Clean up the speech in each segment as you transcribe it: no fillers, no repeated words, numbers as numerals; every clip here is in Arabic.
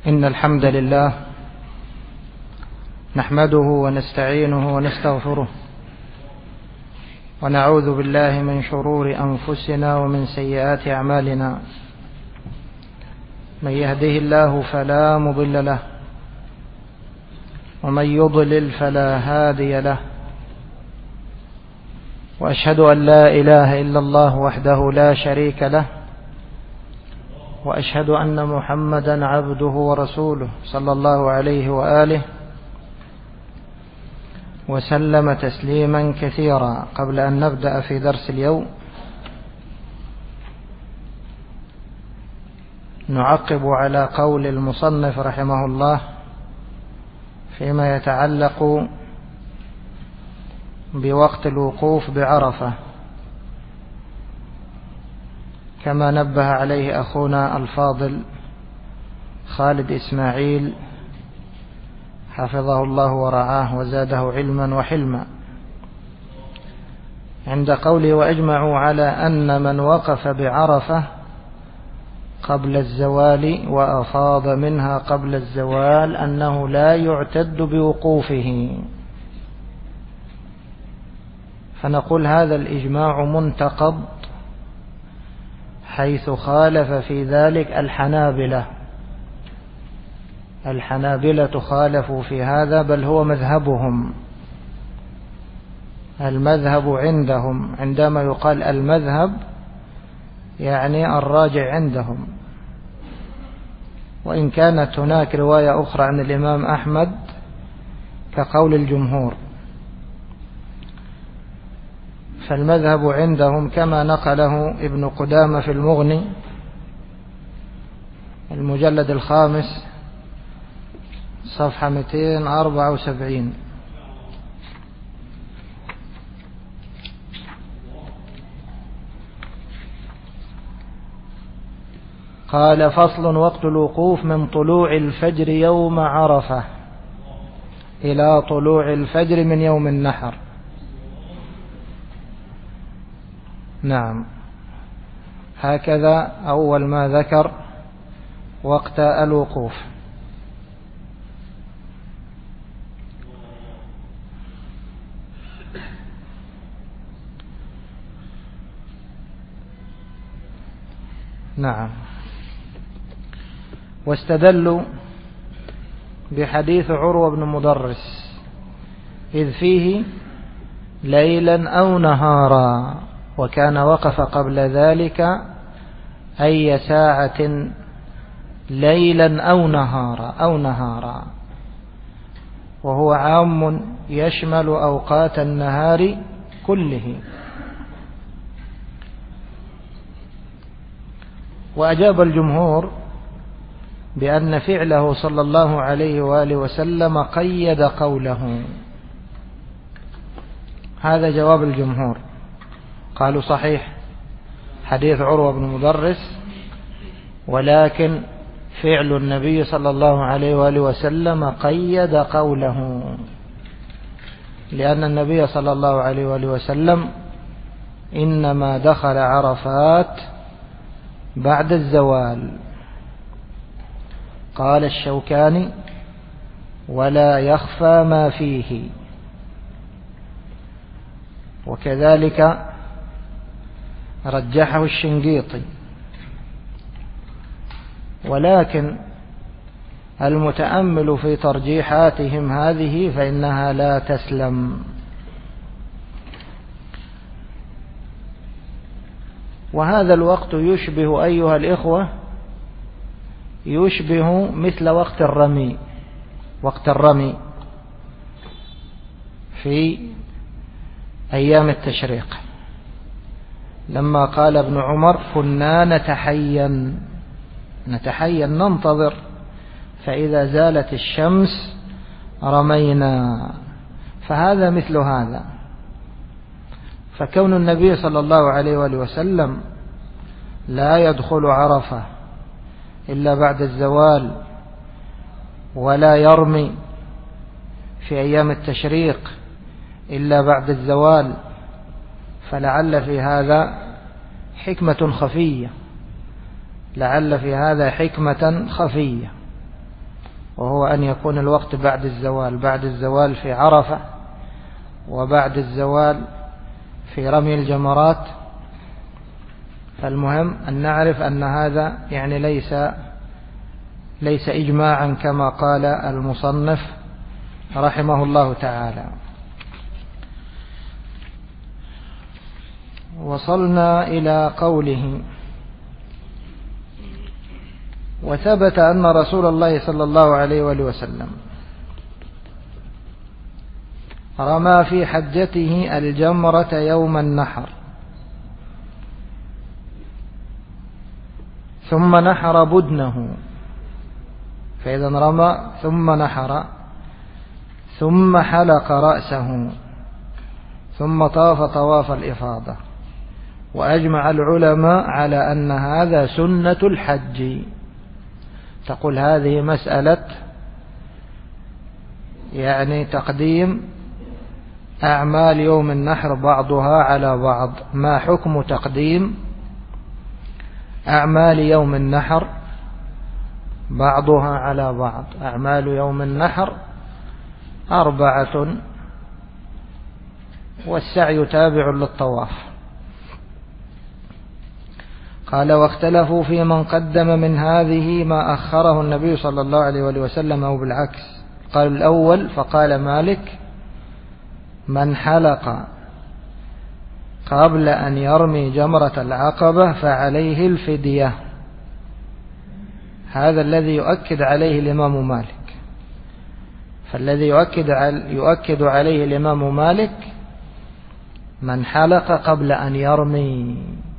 إن الحمد لله نحمده ونستعينه ونستغفره ونعوذ بالله من شرور أنفسنا ومن سيئات أعمالنا. من يهده الله فلا مضل له ومن يضلل فلا هادي له، وأشهد أن لا إله إلا الله وحده لا شريك له، وأشهد أن محمدا عبده ورسوله صلى الله عليه وآله وسلم تسليما كثيرا. قبل أن نبدأ في درس اليوم نعقب على قول المصنف رحمه الله فيما يتعلق بوقت الوقوف بعرفة، كما نبه عليه أخونا الفاضل خالد إسماعيل حفظه الله ورعاه وزاده علما وحلما، عند قوله: وأجمعوا على أن من وقف بعرفة قبل الزوال وأفاض منها قبل الزوال أنه لا يعتد بوقوفه. فنقول هذا الإجماع منتقض، حيث خالف في ذلك الحنابلة خالفوا في هذا، بل هو مذهبهم. المذهب عندهم، عندما يقال المذهب يعني الراجع عندهم، وإن كانت هناك رواية أخرى عن الإمام أحمد كقول الجمهور. فالمذهب عندهم كما نقله ابن قدامة في المغني المجلد الخامس صفحة 274: قال: فصل: وقت الوقوف من طلوع الفجر يوم عرفة إلى طلوع الفجر من يوم النحر. نعم، هكذا أول ما ذكر وقت الوقوف. نعم، واستدلوا بحديث عروة بن مدرس إذ فيه ليلا أو نهارا، وكان وقف قبل ذلك أي ساعة ليلا أو نهارا، وهو عام يشمل أوقات النهار كله. وأجاب الجمهور بأن فعله صلى الله عليه وآله وسلم قيد قوله. هذا جواب الجمهور، قالوا صحيح حديث عروة بن مدرس، ولكن فعل النبي صلى الله عليه وآله وسلم قيد قوله، لأن النبي صلى الله عليه وآله وسلم إنما دخل عرفات بعد الزوال. قال الشوكاني: ولا يخفى ما فيه. وكذلك رجحه الشنقيطي، ولكن المتأمل في ترجيحاتهم هذه فإنها لا تسلم. وهذا الوقت يشبه أيها الإخوة يشبه مثل وقت الرمي في أيام التشريق، لما قال ابن عمر: كنا نتحين ننتظر، فإذا زالت الشمس رمينا. فهذا مثل هذا. فكون النبي صلى الله عليه وآله وسلم لا يدخل عرفة إلا بعد الزوال، ولا يرمي في أيام التشريق إلا بعد الزوال، فلعل في هذا حكمة خفية، لعل في هذا حكمة خفية. وهو أن يكون الوقت بعد الزوال، بعد الزوال في عرفة وبعد الزوال في رمي الجمرات. فالمهم أن نعرف أن هذا يعني ليس إجماعا كما قال المصنف رحمه الله تعالى. وصلنا إلى قوله: وثبت أن رسول الله صلى الله عليه وآله وسلم رمى في حجته الجمرة يوم النحر، ثم نحر بدنه، فإذا رمى ثم نحر ثم حلق رأسه ثم طاف طواف الإفاضة. وأجمع العلماء على أن هذا سنة الحج. تقول هذه مسألة يعني تقديم أعمال يوم النحر بعضها على بعض. ما حكم تقديم أعمال يوم النحر بعضها على بعض؟ أعمال يوم النحر 4 والسعي تابع للطواف. قال: واختلفوا في من قدم من هذه ما أخره النبي صلى الله عليه وسلم أو بالعكس. قال الأول فقال مالك: من حلق قبل أن يرمي جمرة العقبة فعليه الفدية. هذا الذي يؤكد عليه الإمام مالك. فالذي يؤكد عليه الإمام مالك من حلق قبل أن يرمي،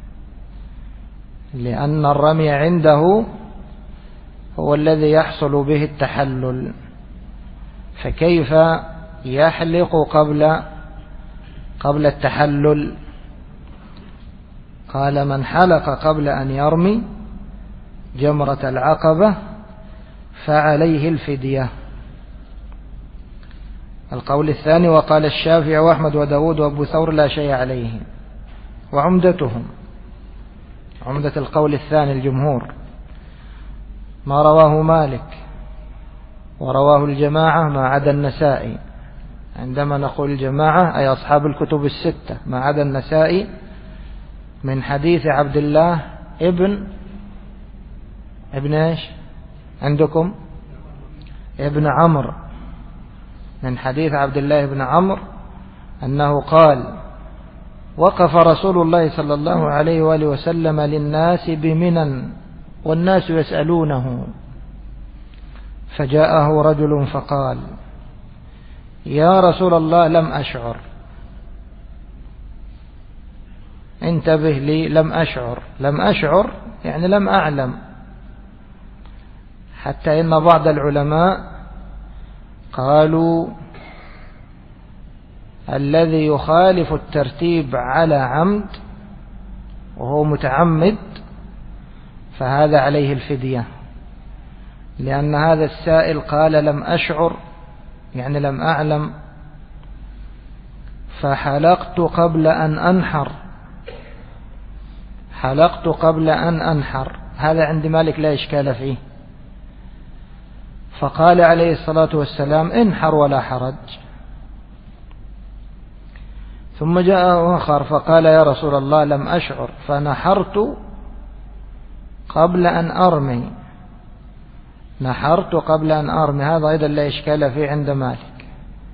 لأن الرمي عنده هو الذي يحصل به التحلل، فكيف يحلق قبل التحلل؟ قال: من حلق قبل أن يرمي جمرة العقبة فعليه الفدية. القول الثاني: وقال الشافعي وأحمد وداود وأبو ثور لا شيء عليه. وعمدتهم، عمدة القول الثاني الجمهور، ما رواه مالك ورواه الجماعة ما عدا النسائي. عندما نقول الجماعة أي أصحاب الكتب الستة ما عدا النسائي، من حديث عبد الله ابن ايش عندكم؟ ابن عمرو. من حديث عبد الله بن عمرو أنه قال: وقف رسول الله صلى الله عليه وآله وسلم للناس بمنى والناس يسألونه، فجاءه رجل فقال: يا رسول الله لم أشعر. انتبه لي، لم أشعر يعني لم أعلم. حتى إن بعض العلماء قالوا الذي يخالف الترتيب على عمد وهو متعمد فهذا عليه الفدية، لأن هذا السائل قال لم أشعر يعني لم أعلم، فحلقت قبل أن أنحر، حلقت قبل أن أنحر. هذا عند مالك لا إشكال فيه. فقال عليه الصلاة والسلام: انحر ولا حرج. ثم جاء آخر فقال: يا رسول الله لم أشعر فنحرت قبل أن أرمي، نحرت قبل أن أرمي. هذا أيضا لا إشكال فيه عند مالك،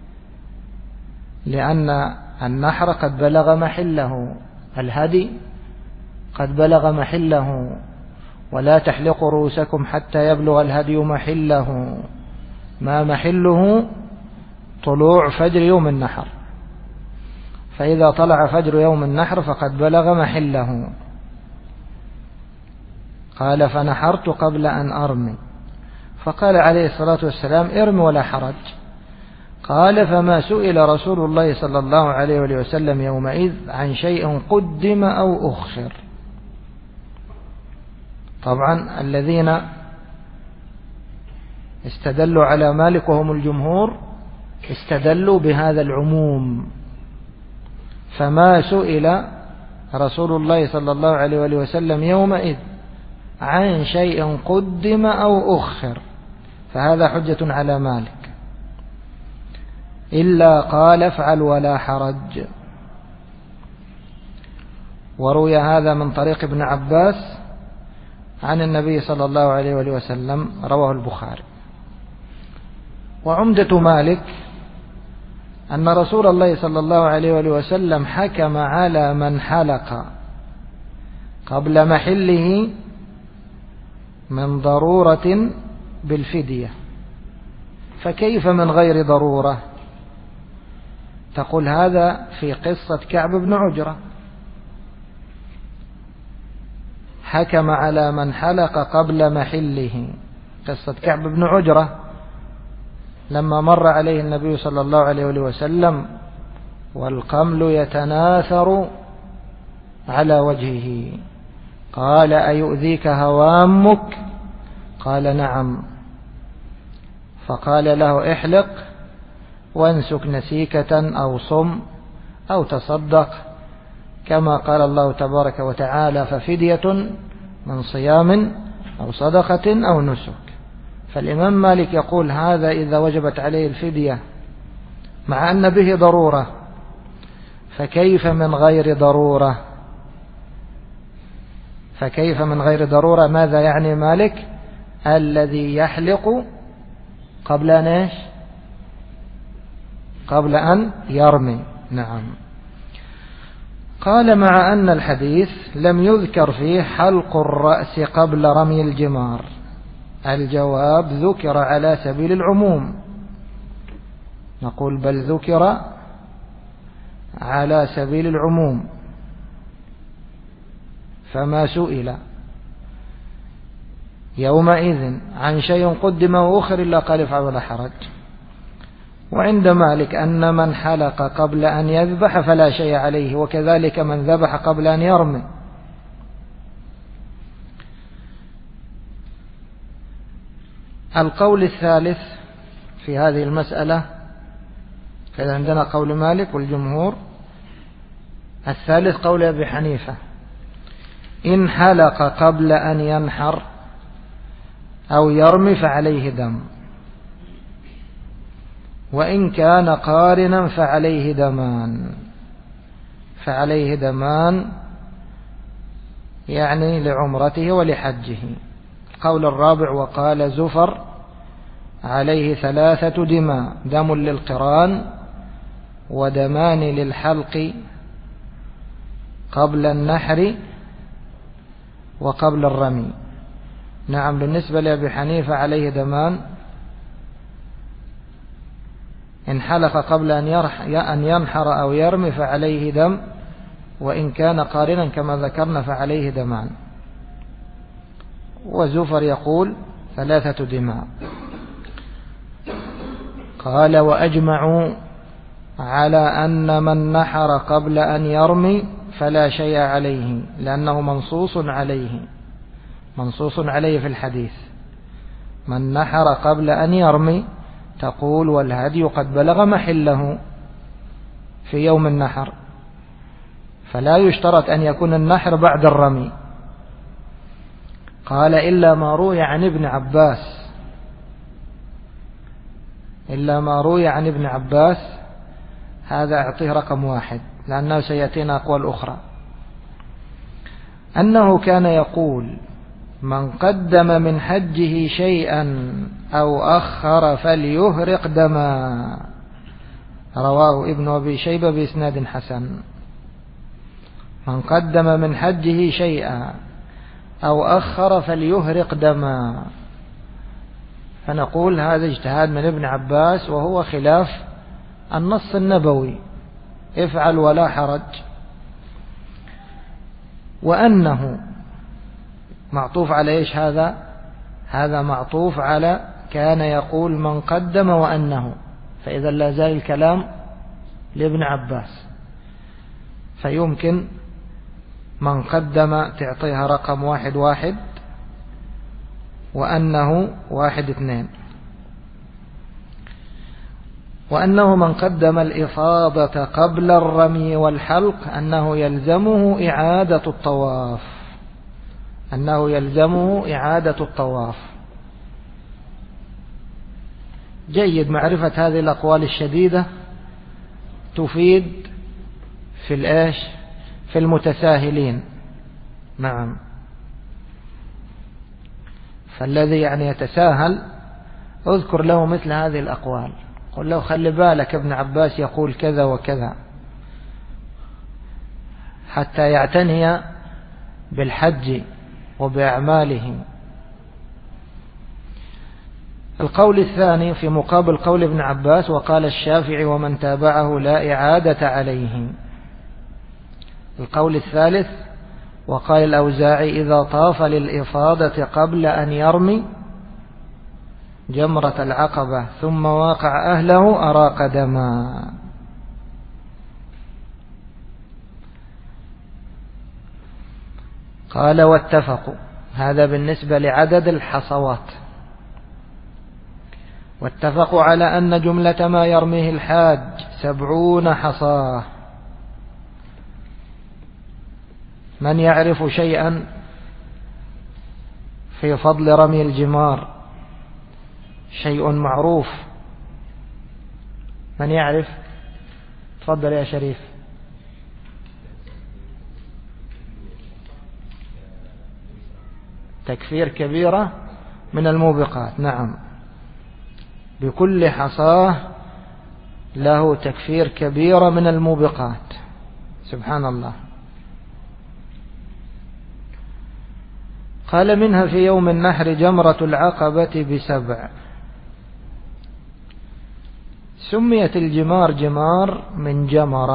لأن النحر قد بلغ محله، الهدي قد بلغ محله، ولا تحلقوا رؤوسكم حتى يبلغ الهدي محله، ما محله طلوع فجر يوم النحر، فإذا طلع فجر يوم النحر فقد بلغ محله. قال: فنحرت قبل أن أرمي. فقال عليه الصلاة والسلام: ارم ولا حرج. قال: فما سئل رسول الله صلى الله عليه وسلم يومئذ عن شيء قدم أو أخر. طبعا الذين استدلوا على مالك وهم الجمهور استدلوا بهذا العموم، فما سئل رسول الله صلى الله عليه وسلم يومئذ عن شيء قدم أو أخر فهذا حجة على مالك، إلا قال افعل ولا حرج. وروي هذا من طريق ابن عباس عن النبي صلى الله عليه وآله وسلم، رواه البخاري. وعمدة مالك أن رسول الله صلى الله عليه وآله وسلم حكم على من حلق قبل محله من ضرورة بالفدية، فكيف من غير ضرورة؟ تقول هذا في قصة كعب بن عجرة، حكم على من حلق قبل محله، قصة كعب بن عجرة لما مر عليه النبي صلى الله عليه وسلم والقمل يتناثر على وجهه، قال أيؤذيك هوامك؟ قال نعم. فقال له احلق وانسك نسيكة أو صم أو تصدق، كما قال الله تبارك وتعالى ففدية من صيام أو صدقة أو نسك. فالإمام مالك يقول هذا إذا وجبت عليه الفدية مع أن به ضرورة، فكيف من غير ضرورة؟ فكيف من غير ضرورة؟ ماذا يعني مالك؟ الذي يحلق قبل أن إيش؟ قبل أن يرمي. نعم. قال مع أن الحديث لم يذكر فيه حلق الرأس قبل رمي الجمار، الجواب ذكر على سبيل العموم، نقول بل ذكر على سبيل العموم، فما سئل يومئذ عن شيء قدم وأخر إلا قال افعل ولا حرج. وعند مالك أن من حلق قبل أن يذبح فلا شيء عليه، وكذلك من ذبح قبل أن يرمي. القول الثالث في هذه المسألة، كذا عندنا قول مالك والجمهور. الثالث قول أبي حنيفة، إن حلق قبل أن ينحر أو يرمي فعليه دم، وإن كان قارنا فعليه دمان. فعليه دمان يعني لعمرته ولحجه. القول الرابع وقال زفر عليه 3 دماء، دم للقران ودمان للحلق قبل النحر وقبل الرمي. نعم، بالنسبة لأبي حنيفة عليه دمان، إن حلق قبل أن ينحر أو يرمي فعليه دم، وإن كان قارنا كما ذكرنا فعليه دمان. وزفر يقول 3 دماء. قال وأجمعوا على أن من نحر قبل أن يرمي فلا شيء عليه، لأنه منصوص عليه في الحديث، من نحر قبل أن يرمي، تقول والهدي قد بلغ محله في يوم النحر، فلا يشترط أن يكون النحر بعد الرمي. قال إلا ما روي عن ابن عباس، إلا ما روي عن ابن عباس، هذا أعطيه رقم 1 لأنه سيأتينا أقوال أخرى، أنه كان يقول من قدم من حجه شيئا أو أخر فليهرق دما، رواه ابن أبي شيبة بإسناد حسن. من قدم من حجه شيئا أو أخر فليهرق دما، فنقول هذا اجتهاد من ابن عباس، وهو خلاف النص النبوي افعل ولا حرج. وأنه معطوف على إيش؟ هذا معطوف على كان يقول من قدم وأنه، فإذا لا زال الكلام لابن عباس، فيمكن من قدم تعطيها رقم 1 وأنه 1 2، وأنه من قدم الإفاضة قبل الرمي والحلق أنه يلزمه إعادة الطواف، جيد معرفة هذه الأقوال الشديدة، تفيد في الإيش؟ في المتساهلين. نعم. فالذي يعني يتساهل اذكر له مثل هذه الأقوال، قل له خلي بالك ابن عباس يقول كذا وكذا، حتى يعتني بالحج وبأعماله. القول الثاني في مقابل قول ابن عباس: وقال الشافعي ومن تابعه لا إعادة عليه. القول الثالث: وقال الأوزاعي إذا طاف للإفاضة قبل أن يرمي جمرة العقبة ثم واقع أهله أراق دما. قال: واتفقوا، هذا بالنسبة لعدد الحصوات، واتفقوا على أن جملة ما يرميه الحاج 70 حصاة. من يعرف شيئا في فضل رمي الجمار؟ شيء معروف، من يعرف؟ تفضل يا شريف. تكفير كبيرة من الموبقات، نعم، بكل حصاه له تكفير كبيرة من الموبقات، سبحان الله. قال: منها في يوم النحر جمرة العقبة ب7. سميت الجمار جمار من جمر،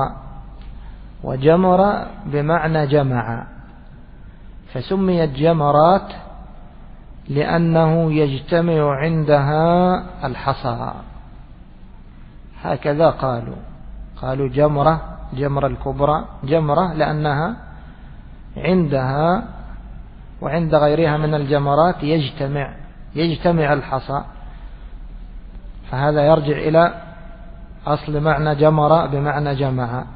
وجمر بمعنى جمع، فسميت جمرات لأنه يجتمع عندها الحصى، هكذا قالوا جمرة الكبرى جمرة لأنها عندها وعند غيرها من الجمرات يجتمع الحصى، فهذا يرجع إلى أصل معنى جمرة بمعنى جمع.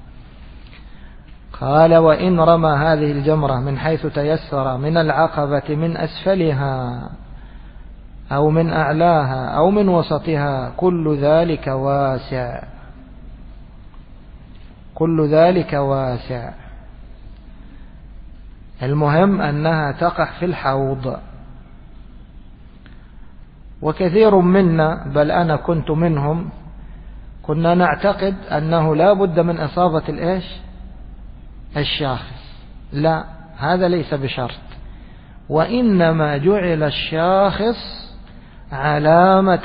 قال: وإن رمى هذه الجمرة من حيث تيسر من العقبة من أسفلها أو من أعلاها أو من وسطها كل ذلك واسع. المهم أنها تقع في الحوض. وكثير منا، بل أنا كنت منهم، كنا نعتقد أنه لا بد من إصابة الشاخص. لا، هذا ليس بشرط، وإنما جعل الشاخص علامة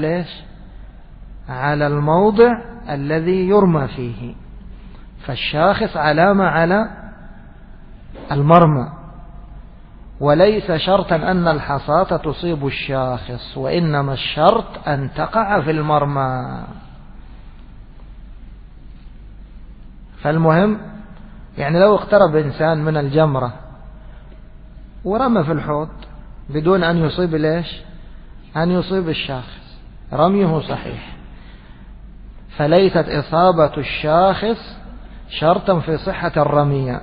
على الموضع الذي يرمى فيه، فالشاخص علامة على المرمى، وليس شرطا أن الحصاة تصيب الشاخص، وإنما الشرط أن تقع في المرمى. فالمهم يعني لو اقترب إنسان من الجمرة ورمى في الحوض بدون أن يصيب أن يصيب الشاخص، رميه صحيح، فليست إصابة الشاخص شرطا في صحة الرمية.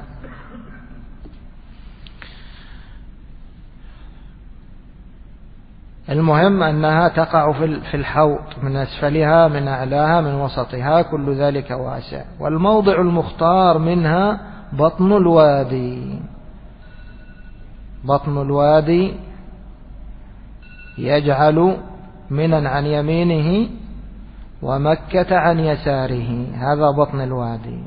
المهم أنها تقع في الحوض من أسفلها من أعلاها من وسطها كل ذلك واسع. والموضع المختار منها بطن الوادي. بطن الوادي يجعل منى عن يمينه ومكة عن يساره، هذا بطن الوادي،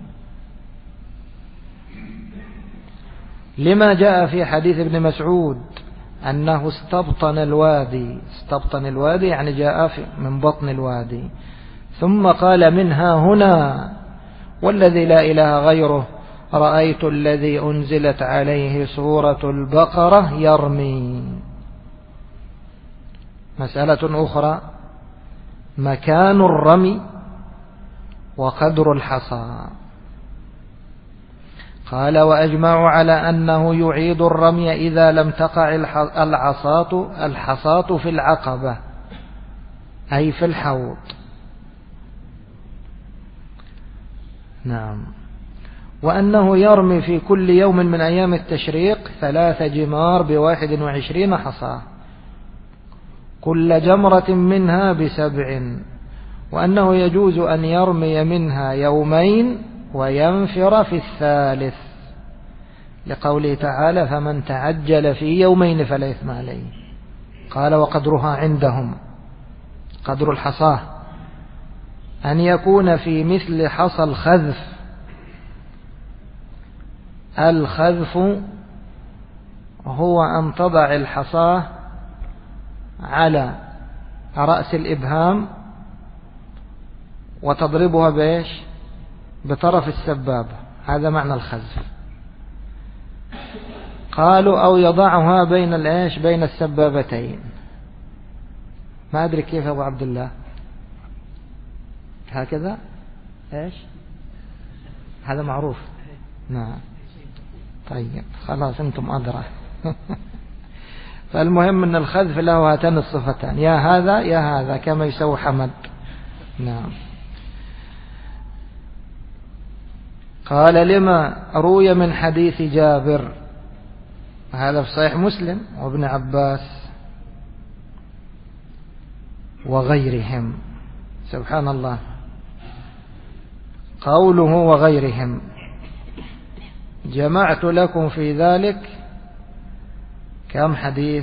لما جاء في حديث ابن مسعود أنه استبطن الوادي يعني جاء من بطن الوادي، ثم قال: منها هنا والذي لا إله غيره رأيت الذي أنزلت عليه سورة البقرة يرمي. مسألة أخرى: مكان الرمي وقدر الحصى. قال: وأجمعوا على أنه يعيد الرمي إذا لم تقع الحصاة في العقبة أي في الحوض. نعم. وأنه يرمي في كل يوم من أيام التشريق 3 جمار ب21 حصاة، كل جمرة منها ب7، وأنه يجوز أن يرمي منها يومين وينفر في الثالث، لقوله تعالى فمن تعجل في يومين فلا إثم عليه. قال وقدرها عندهم، قدر الحصاة أن يكون في مثل حصى الخذف. الخذف هو أن تضع الحصاة على رأس الإبهام وتضربها بإيش؟ بطرف السبابة، هذا معنى الخذف. قالوا أو يضعها بين الإيش؟ بين السبابتين. ما أدري كيف أبو عبد الله، هكذا إيش؟ هذا معروف. نعم طيب خلاص أنتم أدرى. فالمهم أن الخذف له هاتان الصفتان، يا هذا يا هذا، كما يسوي حمد. نعم. قال لما روي من حديث جابر، هذا في صحيح مسلم وابن عباس وغيرهم. سبحان الله، قوله وغيرهم، جمعت لكم في ذلك كم حديث؟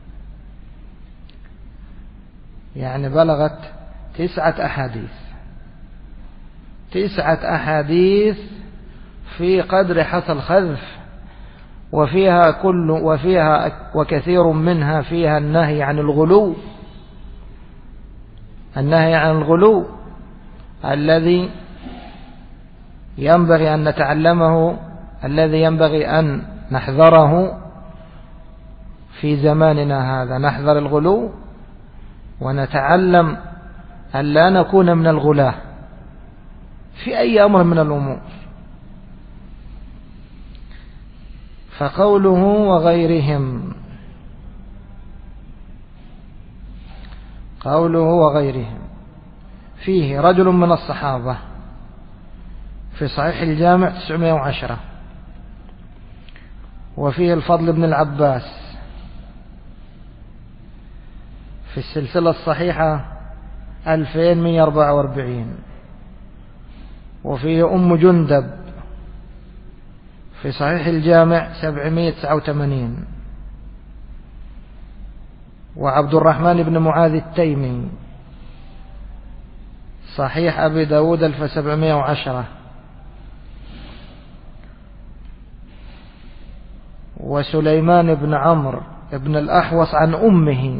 يعني بلغت 9 أحاديث، 9 أحاديث في قدر حصى الخذف، وفيها وكثير منها فيها النهي عن الغلو، النهي عن الغلو الذي ينبغي أن نتعلمه، الذي ينبغي أن نحذره في زماننا هذا. نحذر الغلو ونتعلم أن لا نكون من الغلاة في أي أمر من الأمور. فقوله وغيرهم، قوله وغيرهم فيه رجل من الصحابة في صحيح الجامع 910، وفيه الفضل بن العباس في السلسلة الصحيحة 2144، وفيه أم جندب في صحيح الجامع 789، وعبد الرحمن بن معاذ التيمي صحيح أبي داود 1710، وسليمان بن عمرو بن الأحوص عن أمه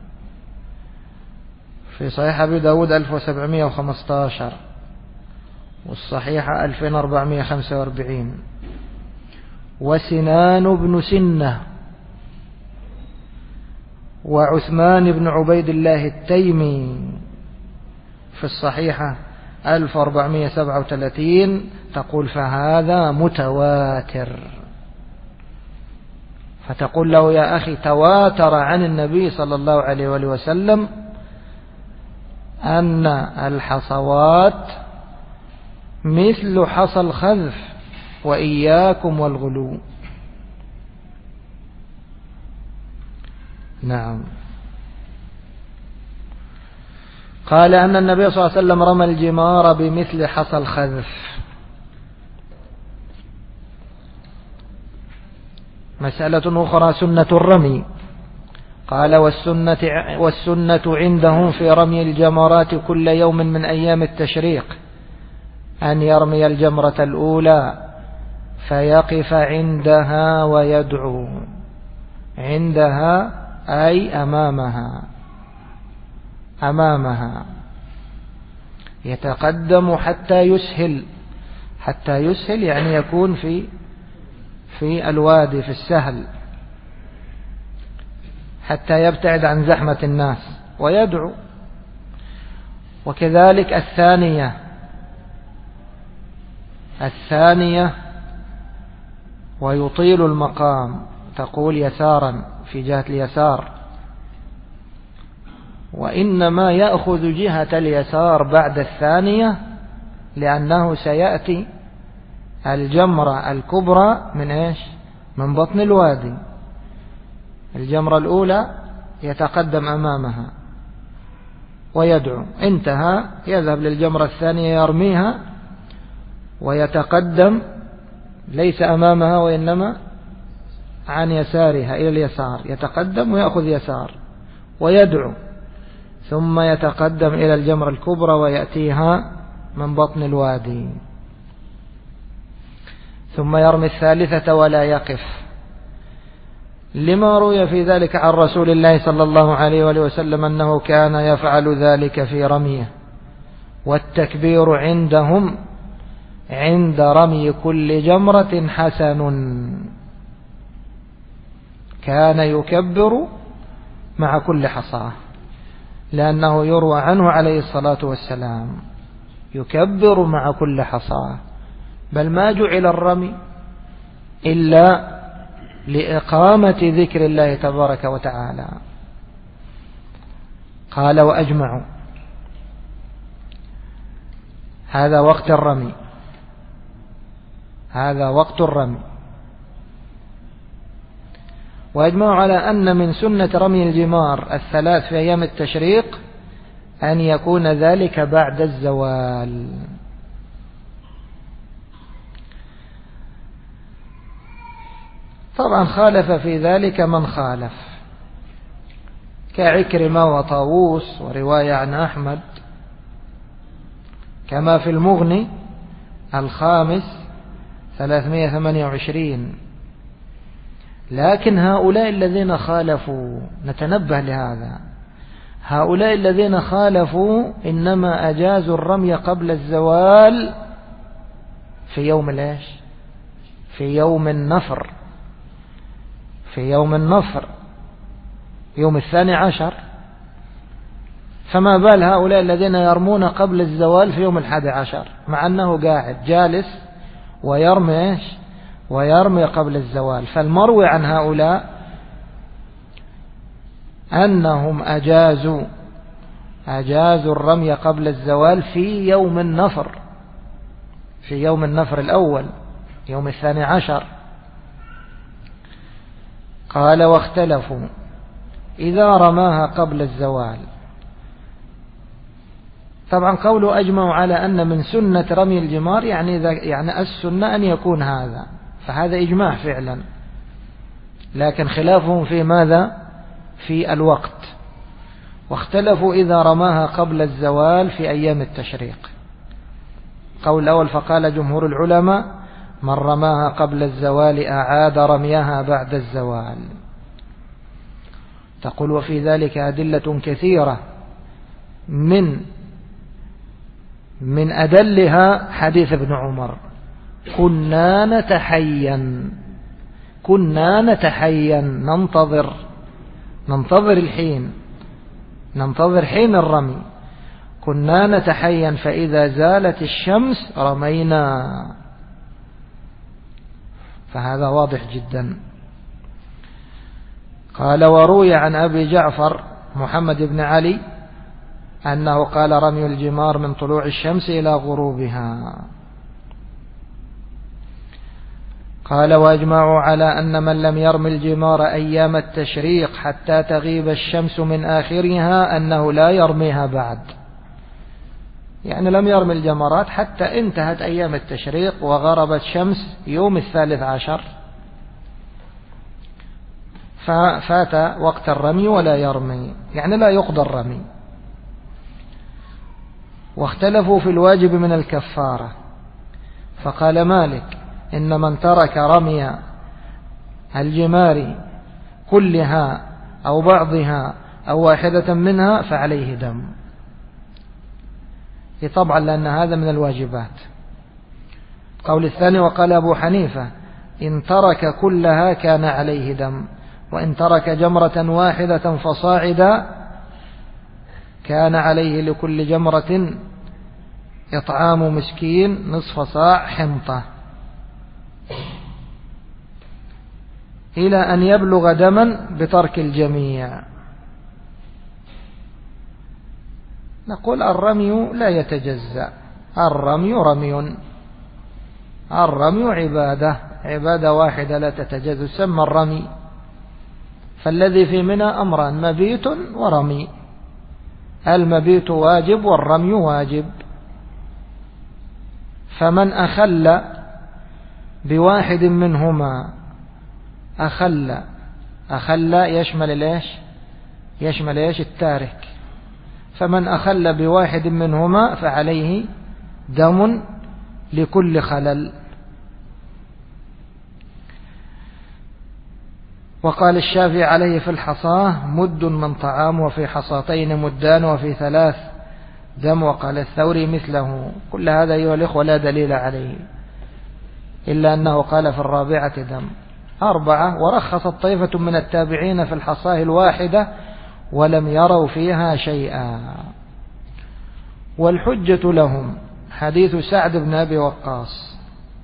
في صحيح أبي داود 1715، والصحيحة 2445، وسنان بن سنة، وعثمان بن عبيد الله التيمي في الصحيحة 1437. تقول فهذا متواتر، فتقول له يا أخي تواتر عن النبي صلى الله عليه وآله وسلم أن الحصوات مثل حصى الخذف، وإياكم والغلو. نعم. قال أن النبي صلى الله عليه وسلم رمى الجمار بمثل حصى الخذف. مسألة أخرى سنة الرمي. قال والسنة عندهم في رمي الجمرات كل يوم من أيام التشريق أن يرمي الجمرة الأولى فيقف عندها ويدعو. عندها أي أمامها يتقدم حتى يسهل. حتى يسهل يعني يكون في الوادي، في السهل، حتى يبتعد عن زحمة الناس ويدعو. وكذلك الثانية ويطيل المقام، تقول يسارا في جهة اليسار، وإنما يأخذ جهة اليسار بعد الثانية لأنه سيأتي الجمرة الكبرى من إيش؟ من بطن الوادي. الجمرة الأولى يتقدم أمامها ويدعو، انتهى يذهب للجمرة الثانية يرميها ويتقدم ليس أمامها وإنما عن يسارها إلى اليسار، يتقدم ويأخذ يسار ويدعو، ثم يتقدم إلى الجمرة الكبرى ويأتيها من بطن الوادي، ثم يرمي الثالثة ولا يقف، لما روي في ذلك عن رسول الله صلى الله عليه وآله وسلم أنه كان يفعل ذلك في رميه. والتكبير عندهم عند رمي كل جمرة حسن، كان يكبر مع كل حصاة، لأنه يروى عنه عليه الصلاة والسلام يكبر مع كل حصاة، بل ما جعل الرمي إلا لإقامة ذكر الله تبارك وتعالى. قال وأجمعوا، هذا وقت الرمي، هذا وقت الرمي. وأجمعوا على أن من سنة رمي الجمار الثلاث في أيام التشريق أن يكون ذلك بعد الزوال. طبعا خالف في ذلك من خالف كعكرمة وطاووس، ورواية عن أحمد كما في المغني 328. لكن هؤلاء الذين خالفوا، نتنبه لهذا، هؤلاء الذين خالفوا إنما أجازوا الرمي قبل الزوال في يوم الإيش؟ في يوم النفر، في يوم النفر يوم 12، فما بال هؤلاء الذين يرمون قبل الزوال في يوم 11، مع أنه قاعد جالس ويرمي إيش؟ ويرمي قبل الزوال. فالمروي عن هؤلاء أنهم أجازوا الرمي قبل الزوال في يوم النفر، في يوم النفر الأول يوم 12. قال واختلفوا إذا رماها قبل الزوال. طبعا قولوا أجمعوا على أن من سنة رمي الجمار يعني السنة أن يكون هذا، فهذا إجماع فعلا، لكن خلافهم في ماذا؟ في الوقت. واختلفوا إذا رماها قبل الزوال في أيام التشريق. قول الأول فقال جمهور العلماء من رماها قبل الزوال أعاد رميها بعد الزوال. تقول وفي ذلك أدلة كثيرة، من أدلها حديث ابن عمر كنا نتحين ننتظر الحين، ننتظر حين الرمي، كنا نتحين فإذا زالت الشمس رمينا. فهذا واضح جدا. قال وروي عن أبي جعفر محمد بن علي أنه قال رمي الجمار من طلوع الشمس إلى غروبها. قال واجمعوا على أن من لم يرمي الجمار أيام التشريق حتى تغيب الشمس من آخرها أنه لا يرميها بعد، يعني لم يرمي الجمرات حتى انتهت أيام التشريق وغربت شمس يوم 13، ففات وقت الرمي ولا يرمي، يعني لا يقضى الرمي. واختلفوا في الواجب من الكفارة، فقال مالك إن من ترك رمي الجمار كلها أو بعضها أو واحدة منها فعليه دم. طبعا لأن هذا من الواجبات. قول الثاني وقال أبو حنيفة إن ترك كلها كان عليه دم، وإن ترك جمرة واحدة فصاعدا كان عليه لكل جمرة إطعام مسكين نصف صاع حنطة إلى أن يبلغ دما بترك الجميع. نقول الرمي لا يتجزأ، الرمي رمي، الرمي عبادة واحدة لا تتجزأ، سمى الرمي فالذي في منى أمران: مبيت ورمي. المبيت واجب والرمي واجب. فمن أخل بواحد منهما، أخل يشمل إيش؟ التارك. فمن أخل بواحد منهما فعليه دم لكل خلل. وقال الشافعي عليه في الحصاة: مد من طعام، وفي حصاتين مدان، وفي 3 دم. وقال الثوري مثله. كل هذا أيها الإخوة لا دليل عليه، إلا أنه قال في الرابعة دم. 4. ورخصت طائفة من التابعين في الحصاة الواحدة ولم يروا فيها شيئا. والحجة لهم حديث سعد بن أبي وقاص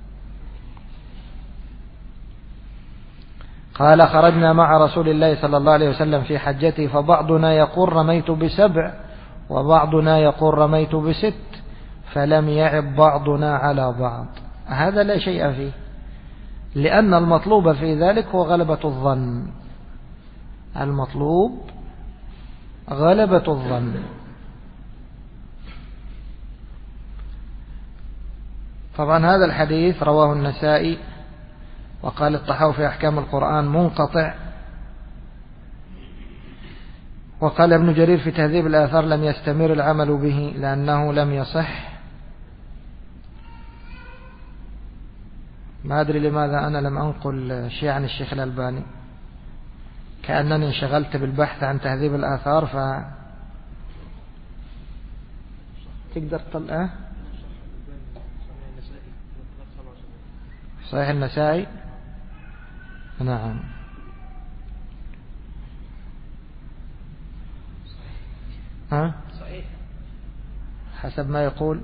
قال: خرجنا مع رسول الله صلى الله عليه وسلم في حجته، فبعضنا يقول رميت ب7 وبعضنا يقول رميت ب6، فلم يعب بعضنا على بعض. هذا لا شيء فيه، لأن المطلوب في ذلك هو غلبة الظن. المطلوب غلبة الظن. طبعا هذا الحديث رواه النسائي، وقال الطحاوي في أحكام القرآن منقطع، وقال ابن جرير في تهذيب الآثار لم يستمر العمل به لأنه لم يصح. ما أدري لماذا أنا لم أنقل شيء عن الشيخ الألباني، كأنني انشغلت بالبحث عن تهذيب الآثار. تقدر تطلع صحيح النسائي؟ نعم. صحيح حسب ما يقول.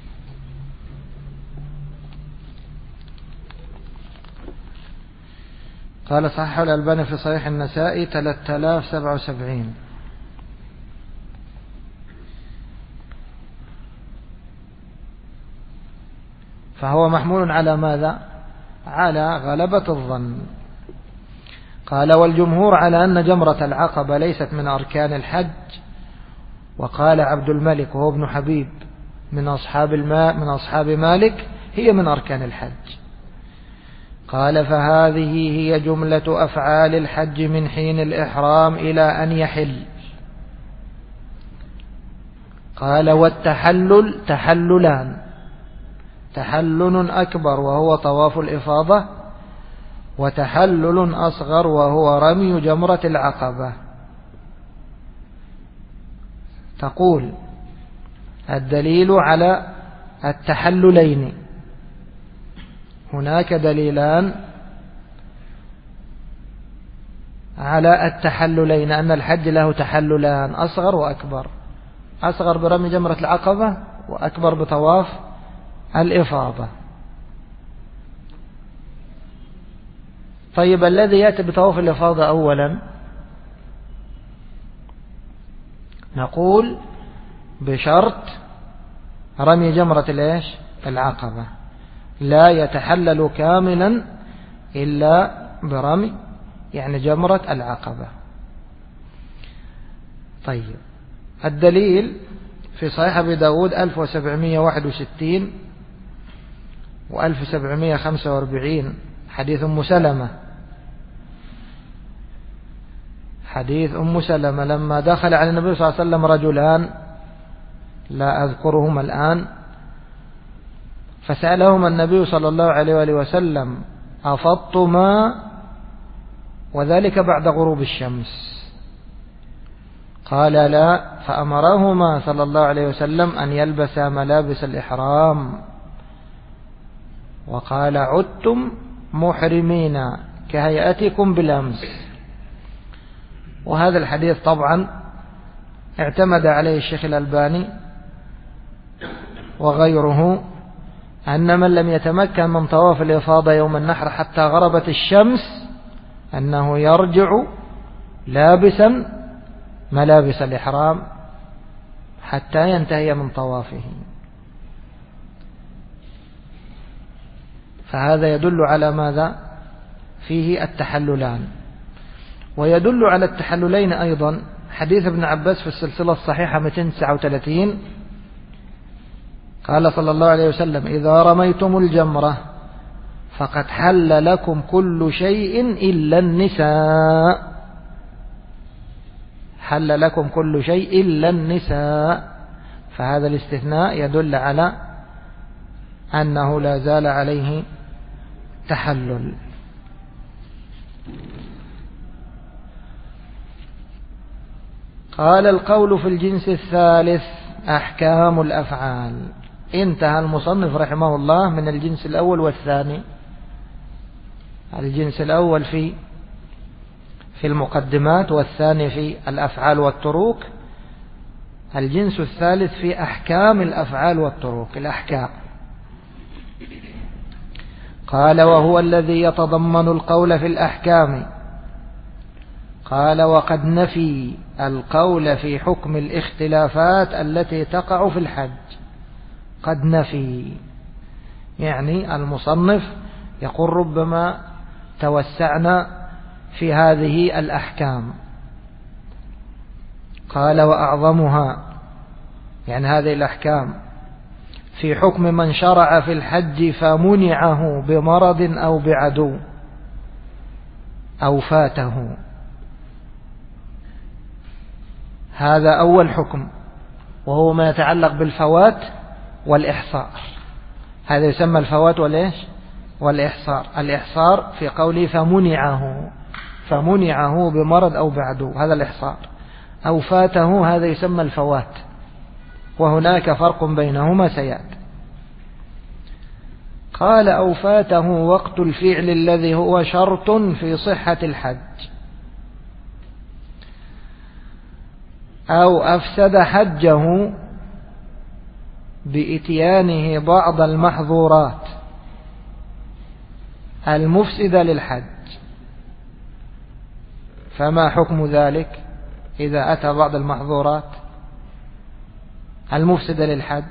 قال صححه الألباني في صحيح النسائي 3077. فهو محمول على ماذا؟ على غلبة الظن. قال: والجمهور على أن جمرة العقبة ليست من أركان الحج. وقال عبد الملك وهو ابن حبيب من أصحاب مالك: هي من أركان الحج. قال: فهذه هي جملة أفعال الحج من حين الإحرام إلى أن يحل. قال: والتحلل تحللان: تحلل أكبر وهو طواف الإفاضة، وتحلل أصغر وهو رمي جمرة العقبة. تقول: الدليل على التحللين. هناك دليلان على التحللين، أن الحج له تحللان أصغر وأكبر: أصغر برمي جمرة العقبة، وأكبر بطواف الإفاضة. طيب، الذي يأتي بطواف الإفاضة أولا نقول بشرط رمي جمرة العقبة، لا يتحلل كاملا إلا برمي جمرة العقبة. طيب، الدليل في صحيح أبي داود 1761 و1745 حديث أم سلمة. حديث أم سلمة لما دخل على النبي صلى الله عليه وسلم رجلان لا أذكرهما الآن، فسألهما النبي صلى الله عليه وآله وسلم: أفضتما؟ وذلك بعد غروب الشمس. قال: لا. فأمرهما صلى الله عليه وسلم أن يلبسا ملابس الإحرام، وقال: عدتم محرمين كهيئتكم بالأمس. وهذا الحديث طبعا اعتمد عليه الشيخ الألباني وغيره، أن من لم يتمكن من طواف الإفاضة يوم النحر حتى غربت الشمس أنه يرجع لابسا ملابس الإحرام حتى ينتهي من طوافه. فهذا يدل على ماذا؟ فيه التحللان. ويدل على التحللين أيضا حديث ابن عباس في السلسلة الصحيحة 239 قال صلى الله عليه وسلم: إذا رميتم الجمرة فقد حل لكم كل شيء إلا النساء. حل لكم كل شيء إلا النساء، فهذا الاستثناء يدل على أنه لا زال عليه تحلل. قال: القول في الجنس الثالث أحكام الأفعال. انتهى المصنف رحمه الله من الجنس الأول والثاني. الجنس الأول في المقدمات، والثاني في الأفعال والتروك. الجنس الثالث في أحكام الأفعال والتروك، الأحكام. قال: وهو الذي يتضمن القول في الأحكام. قال: وقد نفي القول في حكم الاختلافات التي تقع في الحج. قد نفي يعني المصنف يقول ربما توسعنا في هذه الأحكام. قال: وأعظمها يعني هذه الأحكام في حكم من شرع في الحج فمنعه بمرض أو بعدو أو فاته. هذا أول حكم، وهو ما يتعلق بالفوات والإحصار. هذا يسمى الفوات والإيش والإحصار. الإحصار في قوله فمنعه بمرض أو بعدو، هذا الإحصار. أو فاته هذا يسمى الفوات، وهناك فرق بينهما سيأتي. قال: أو فاته وقت الفعل الذي هو شرط في صحة الحج، أو أفسد حجه بإتيانه بعض المحظورات المفسدة للحج. فما حكم ذلك إذا أتى بعض المحظورات المفسدة للحج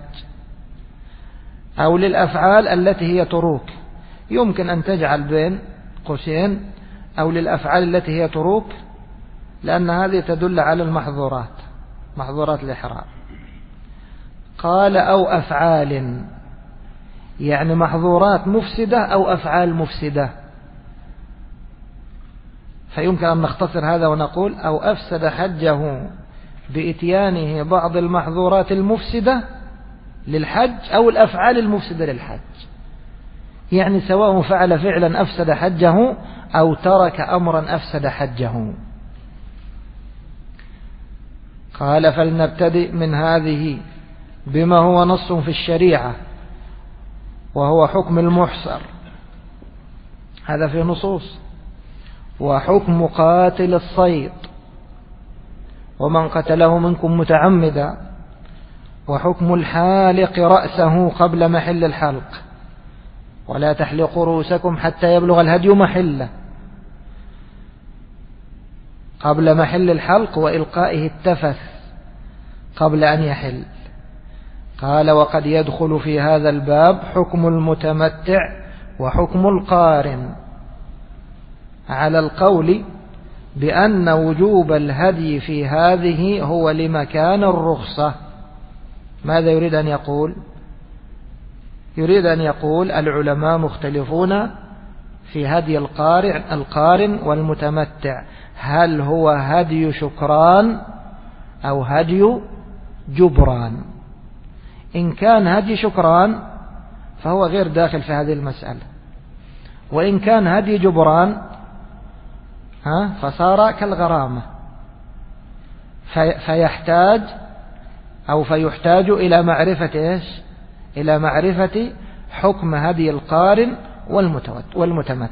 أو للأفعال التي هي تروك؟ يمكن أن تجعل بين قوسين أو للأفعال التي هي تروك، لأن هذه تدل على المحظورات، محظورات الإحرام. قال: أو أفعال يعني محظورات مفسدة أو أفعال مفسدة. فيمكن أن نختصر هذا ونقول: أو أفسد حجه بإتيانه بعض المحظورات المفسدة للحج أو الأفعال المفسدة للحج، يعني سواء فعل فعلا أفسد حجه أو ترك أمرا أفسد حجه. قال: فلنبتدئ من هذه بما هو نص في الشريعة، وهو حكم المحصر، هذا في نصوص، وحكم قاتل الصيد ومن قتله منكم متعمدا، وحكم الحالق رأسه قبل محل الحلق، ولا تحلقوا رؤوسكم حتى يبلغ الهدي محله، قبل محل الحلق، وإلقائه التفث قبل أن يحل. قال: وقد يدخل في هذا الباب حكم المتمتع وحكم القارن، على القول بأن وجوب الهدي في هذه هو لمكان الرخصة. ماذا يريد أن يقول؟ يريد أن يقول العلماء مختلفون في هدي القارن والمتمتع، هل هو هدي شكران أو هدي جبران؟ إن كان هدي شكران فهو غير داخل في هذه المسألة، وإن كان هدي جبران فصار كالغرامة، فيحتاج إلى معرفة إيش؟ إلى معرفة حكم هدي القارن والمتمتع.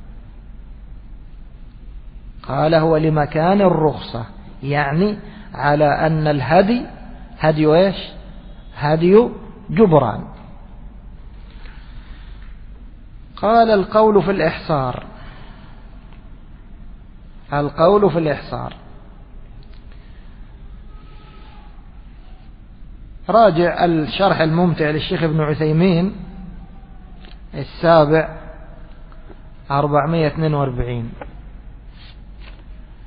قال: هو لمكان الرخصة، يعني على أن الهدي هدي إيش؟ هدي جبران. قال: القول في الإحصار. القول في الإحصار راجع الشرح الممتع للشيخ ابن عثيمين السابع 442.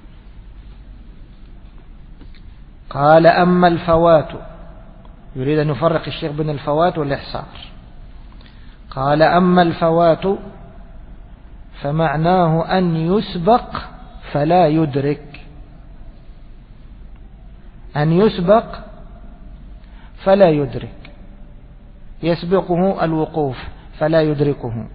قال أما الفوات، يريد أن يفرق الشيخ بين الفوات والإحصار. قال أما الفوات فمعناه أن يسبق فلا يدرك، أن يسبق فلا يدرك، يسبقه الوقوف فلا يدركه.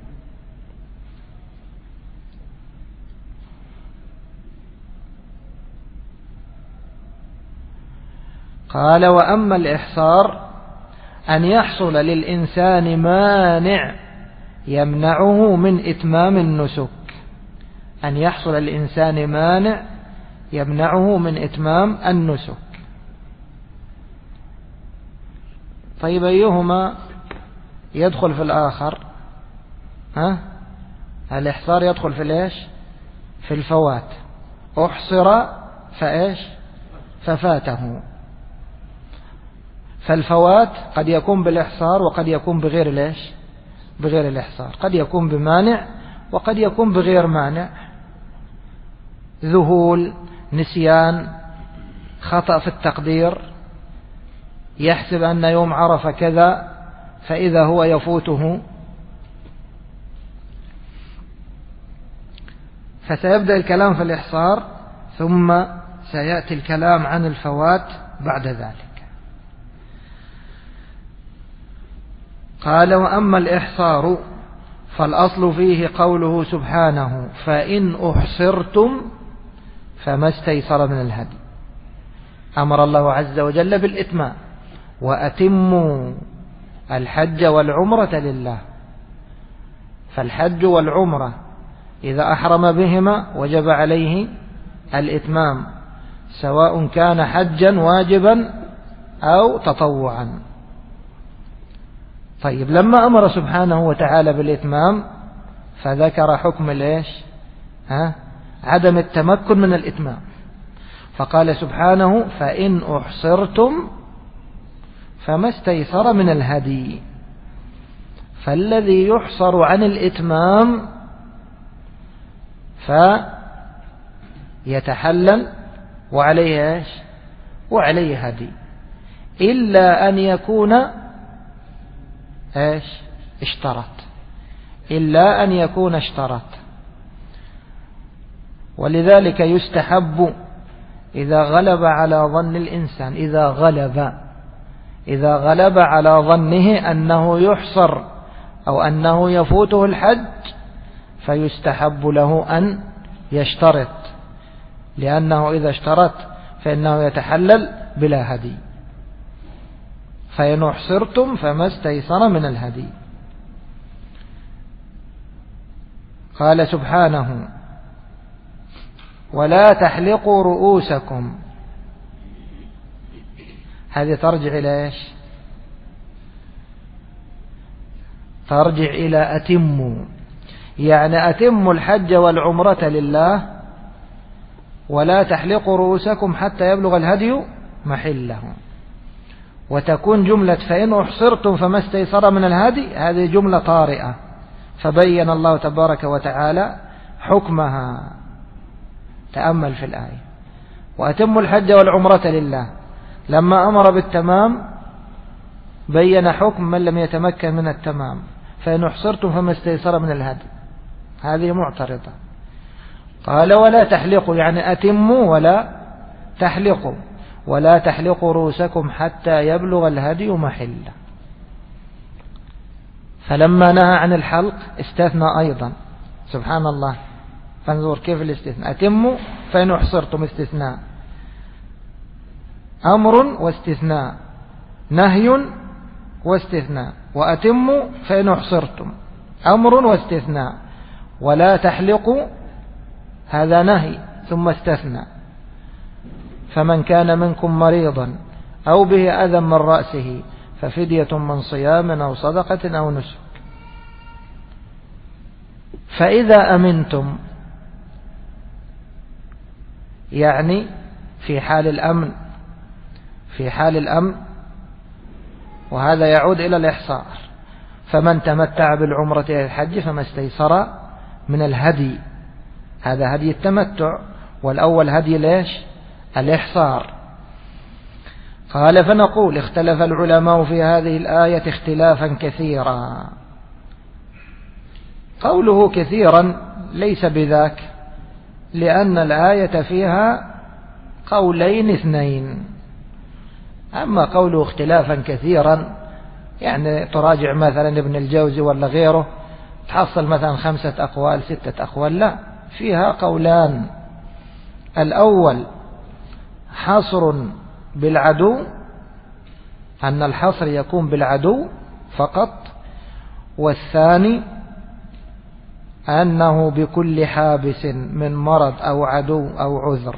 قال وأما الإحصار أن يحصل للإنسان مانع يمنعه من إتمام النسك، أن يحصل للإنسان مانع يمنعه من إتمام النسك. طيب أيهما يدخل في الآخر؟ الإحصار يدخل في الإيش؟ في الفوات. أحصر فإيش؟ ففاته. فالفوات قد يكون بالإحصار وقد يكون بغير الإيش؟ بغير الإحصار. قد يكون بمانع وقد يكون بغير مانع، ذهول، نسيان، خطأ في التقدير، يحسب أن يوم عرفة كذا فإذا هو يفوته. فسيبدأ الكلام في الإحصار ثم سيأتي الكلام عن الفوات بعد ذلك. قال وأما الإحصار فالأصل فيه قوله سبحانه فإن أحصرتم فما استيسر من الهدي. أمر الله عز وجل بالإتمام، وأتموا الحج والعمرة لله. فالحج والعمرة إذا أحرم بهما وجب عليه الإتمام، سواء كان حجا واجبا أو تطوعا. طيب لما أمر سبحانه وتعالى بالإتمام فذكر حكم الإيش؟ عدم التمكن من الإتمام، فقال سبحانه فإن أحصرتم فما استيسر من الهدي. فالذي يحصر عن الإتمام فيتحلل وعليه إيش؟ وعليه هدي، إلا أن يكون إيش؟ اشترط، إلا أن يكون اشترط. ولذلك يستحب إذا غلب على ظن الإنسان، إذا غلب على ظنه أنه يحصر أو أنه يفوته الحج، فيستحب له أن يشترط، لأنه إذا اشترط فإنه يتحلل بلا هدي. فإن أحصرتم فما استيسر من الهدي. قال سبحانه ولا تحلقوا رؤوسكم. هذه ترجع إلى إيش؟ ترجع إلى أتموا، يعني أتموا الحج والعمرة لله، ولا تحلقوا رؤوسكم حتى يبلغ الهدي محله. وتكون جملة فإن أحصرتم فما استيسر من الهدي هذه جملة طارئة، فبين الله تبارك وتعالى حكمها. تأمل في الآية وأتموا الحج والعمرة لله، لما أمر بالتمام بين حكم من لم يتمكن من التمام، فإن أحصرتم فما استيسر من الهدي، هذه معترضة. قال ولا تحلقوا، يعني أتموا ولا تحلقوا، ولا تحلقوا رؤوسكم حتى يبلغ الهدي محله. فلما نهى عن الحلق استثنى أيضا، سبحان الله. فانظر كيف الاستثناء، أتموا فإن أحصرتم استثناء، أمر واستثناء، نهي واستثناء. وأتموا فإن أحصرتم أمر واستثناء، ولا تحلقوا هذا نهي ثم استثنى. فمن كان منكم مريضا أو به أذى من رأسه ففدية من صيام أو صدقة أو نسك. فإذا أمنتم، يعني في حال الأمن، في حال الأمن، وهذا يعود إلى الإحصار. فمن تمتع بالعمرة إلى الحج فما استيسر من الهدي، هذا هدي التمتع، والأول هدي ليش؟ الإحصار. قال فنقول اختلف العلماء في هذه الآية اختلافا كثيرا. قوله كثيرا ليس بذاك، لأن الآية فيها قولين اثنين. أما قوله اختلافا كثيرا يعني تراجع مثلا ابن الجوزي ولا غيره تحصل مثلا 5 أقوال 6 أقوال، لا، فيها قولان. الأول حصر بالعدو، أن الحصر يكون بالعدو فقط، والثاني أنه بكل حابس من مرض أو عدو أو عذر.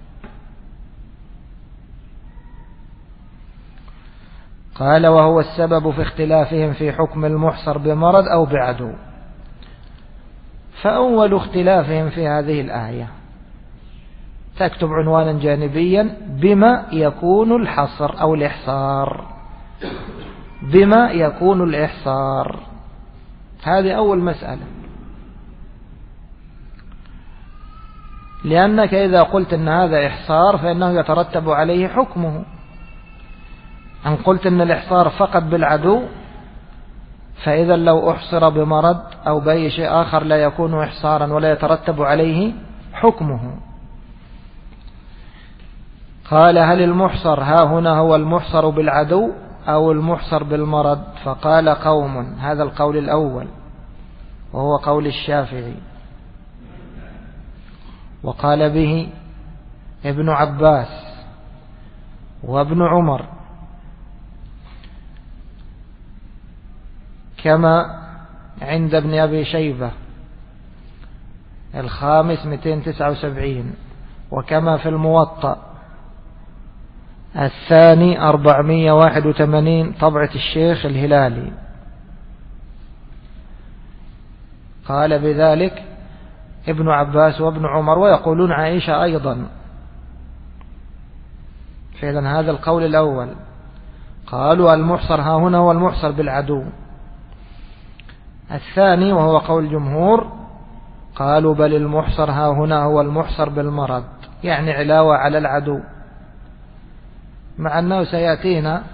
قال وهو السبب في اختلافهم في حكم المحصر بمرض أو بعدو. فأول اختلافهم في هذه الآية تكتب عنوانا جانبيا بما يكون الحصر أو الإحصار، بما يكون الإحصار، هذه أول مسألة. لأنك إذا قلت أن هذا إحصار فإنه يترتب عليه حكمه. أن قلت أن الإحصار فقط بالعدو، فإذا لو أحصر بمرض أو بأي شيء آخر لا يكون إحصارا ولا يترتب عليه حكمه. قال هل المحصر ها هنا هو المحصر بالعدو أو المحصر بالمرض؟ فقال قوم، هذا القول الأول وهو قول الشافعي، وقال به ابن عباس وابن عمر، كما عند ابن أبي شيبة الخامس 279، وكما في الموطأ الثاني 481 طبعة الشيخ الهلالي. قال بذلك ابن عباس وابن عمر، ويقولون عائشة أيضا. فإذا هذا القول الأول، قالوا المحصر ها هنا هو المحصر بالعدو. الثاني وهو قول الجمهور، قالوا بل المحصر ها هنا هو المحصر بالمرض، يعني علاوة على العدو، مع أنه سيأتينا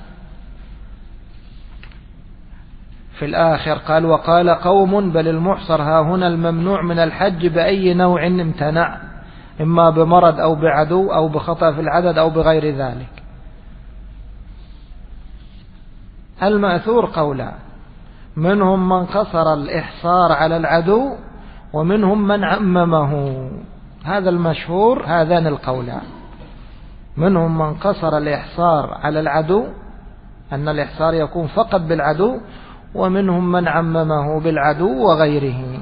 في الآخر. قال وقال قوم بل المحصر ها هنا الممنوع من الحج بأي نوع امتنع، إما بمرض أو بعدو أو بخطأ في العدد أو بغير ذلك. المأثور قولا، منهم من قصر الإحصار على العدو ومنهم من عممه. هذا المشهور هذان القولان، منهم من قصر الإحصار على العدو أن الإحصار يكون فقط بالعدو، ومنهم من عممه بالعدو وغيره.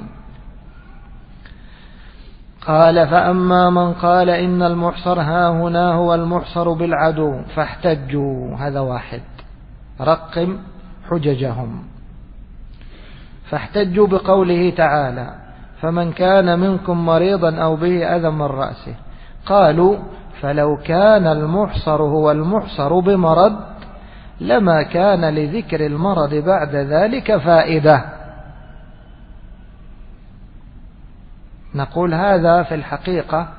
قال فأما من قال إن المحصر ها هنا هو المحصر بالعدو فاحتجوا، هذا واحد، رقم حججهم. فاحتجوا بقوله تعالى فمن كان منكم مريضا أو به أذى من رأسه. قالوا فلو كان المحصر هو المحصر بمرض لما كان لذكر المرض بعد ذلك فائدة. نقول هذا في الحقيقة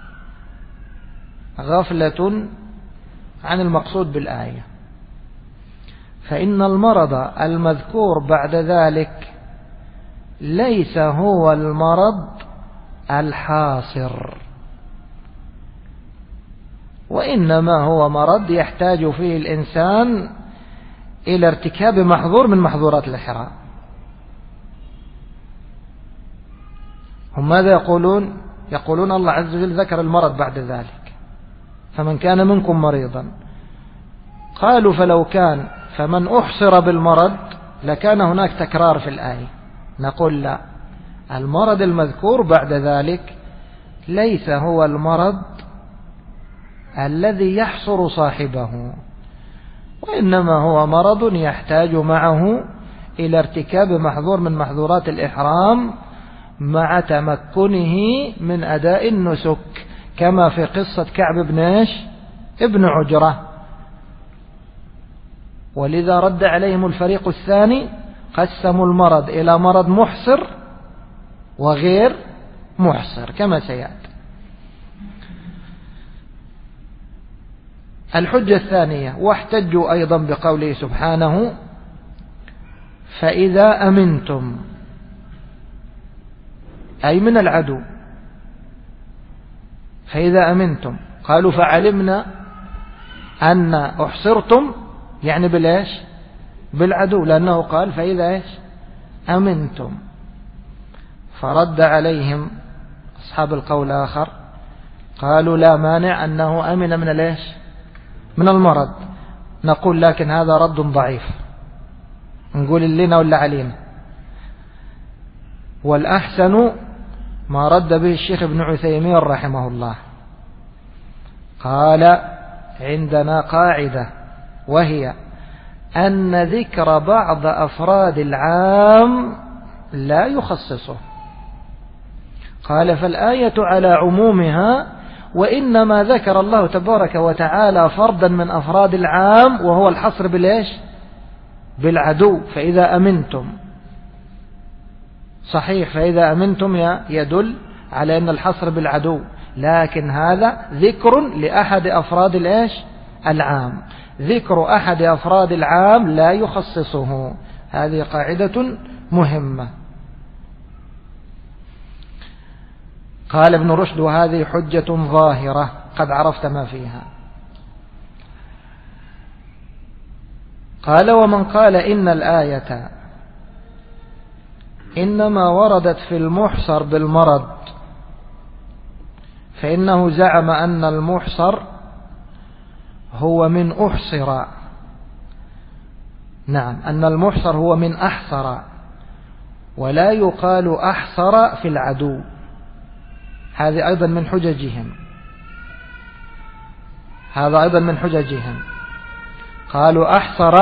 غفلة عن المقصود بالآية، فإن المرض المذكور بعد ذلك ليس هو المرض الحاصر، وإنما هو مرض يحتاج فيه الإنسان إلى ارتكاب محظور من محظورات الإحرام. هم ماذا يقولون؟ يقولون الله عز وجل ذكر المرض بعد ذلك، فمن كان منكم مريضا. قالوا فلو كان فمن أحصر بالمرض لكان هناك تكرار في الآية. نقول لا، المرض المذكور بعد ذلك ليس هو المرض الذي يحصر صاحبه، وإنما هو مرض يحتاج معه إلى ارتكاب محظور من محظورات الإحرام مع تمكنه من أداء النسك، كما في قصة كعب ابن عجرة. ولذا رد عليهم الفريق الثاني، قسموا المرض إلى مرض محصر وغير محصر كما سيأتي. الحجة الثانية: واحتجوا أيضا بقوله سبحانه: فإذا أمنتم، أي من العدو. فإذا أمنتم، قالوا فعلمنا أن أحصرتم يعني بالإيش؟ بالعدو، لأنه قال فإذا إيش؟ أمنتم. فرد عليهم أصحاب القول الآخر، قالوا لا مانع أنه أمن من الإيش؟ من المرض. نقول لكن هذا رد ضعيف، نقول لنا ولا علينا. والأحسن ما رد به الشيخ ابن عثيمين رحمه الله، قال: عندنا قاعدة، وهي أن ذكر بعض أفراد العام لا يخصصه. قال: فالآية على عمومها، وإنما ذكر الله تبارك وتعالى فردا من أفراد العام، وهو الحصر بالإيش؟ بالعدو. فإذا أمنتم، صحيح، فإذا أمنتم يدل على أن الحصر بالعدو، لكن هذا ذكر لأحد أفراد الإيش؟ العام. ذكر أحد أفراد العام لا يخصصه. هذه قاعدة مهمة. قال ابن رشد: وهذه حجة ظاهرة قد عرفت ما فيها. قال: ومن قال إن الآية إنما وردت في المحصر بالمرض، فإنه زعم أن المحصر هو من أحصر. نعم، أن المحصر هو من أحصر، ولا يقال أحصر في العدو. هذا أيضا من حججهم، هذا أيضا من حججهم. قالوا أحصر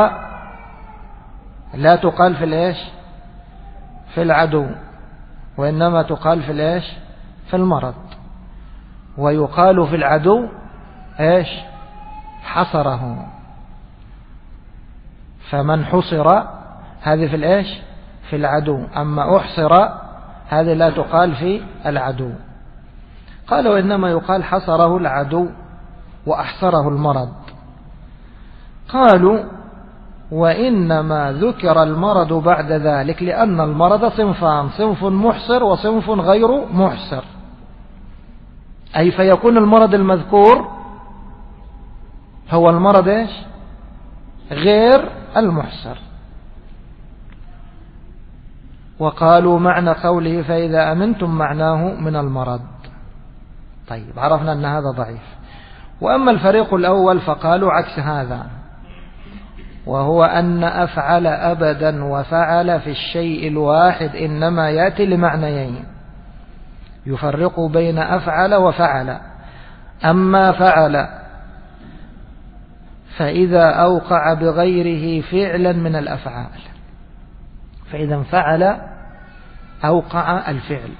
لا تقال في الإيش؟ في العدو، وإنما تقال في الإيش؟ في المرض. ويقال في العدو إيش؟ حصره. فمن حصر هذه في الإيش؟ في العدو. أما أحصر هذه لا تقال في العدو. قال: وإنما يقال حصره العدو وأحصره المرض. قالوا: وإنما ذكر المرض بعد ذلك لأن المرض صنفان: صنف محصر وصنف غير محصر. أي فيكون المرض المذكور هو المرض إيش؟ غير المحصر. وقالوا معنى قوله فإذا أمنتم معناه من المرض. طيب، عرفنا أن هذا ضعيف. وأما الفريق الأول فقالوا عكس هذا، وهو أن أفعل أبدا وفعل في الشيء الواحد إنما يأتي لمعنيين، يفرق بين أفعل وفعل. أما فعل فإذا أوقع بغيره فعلا من الأفعال، فإذا فعل أوقع الفعل.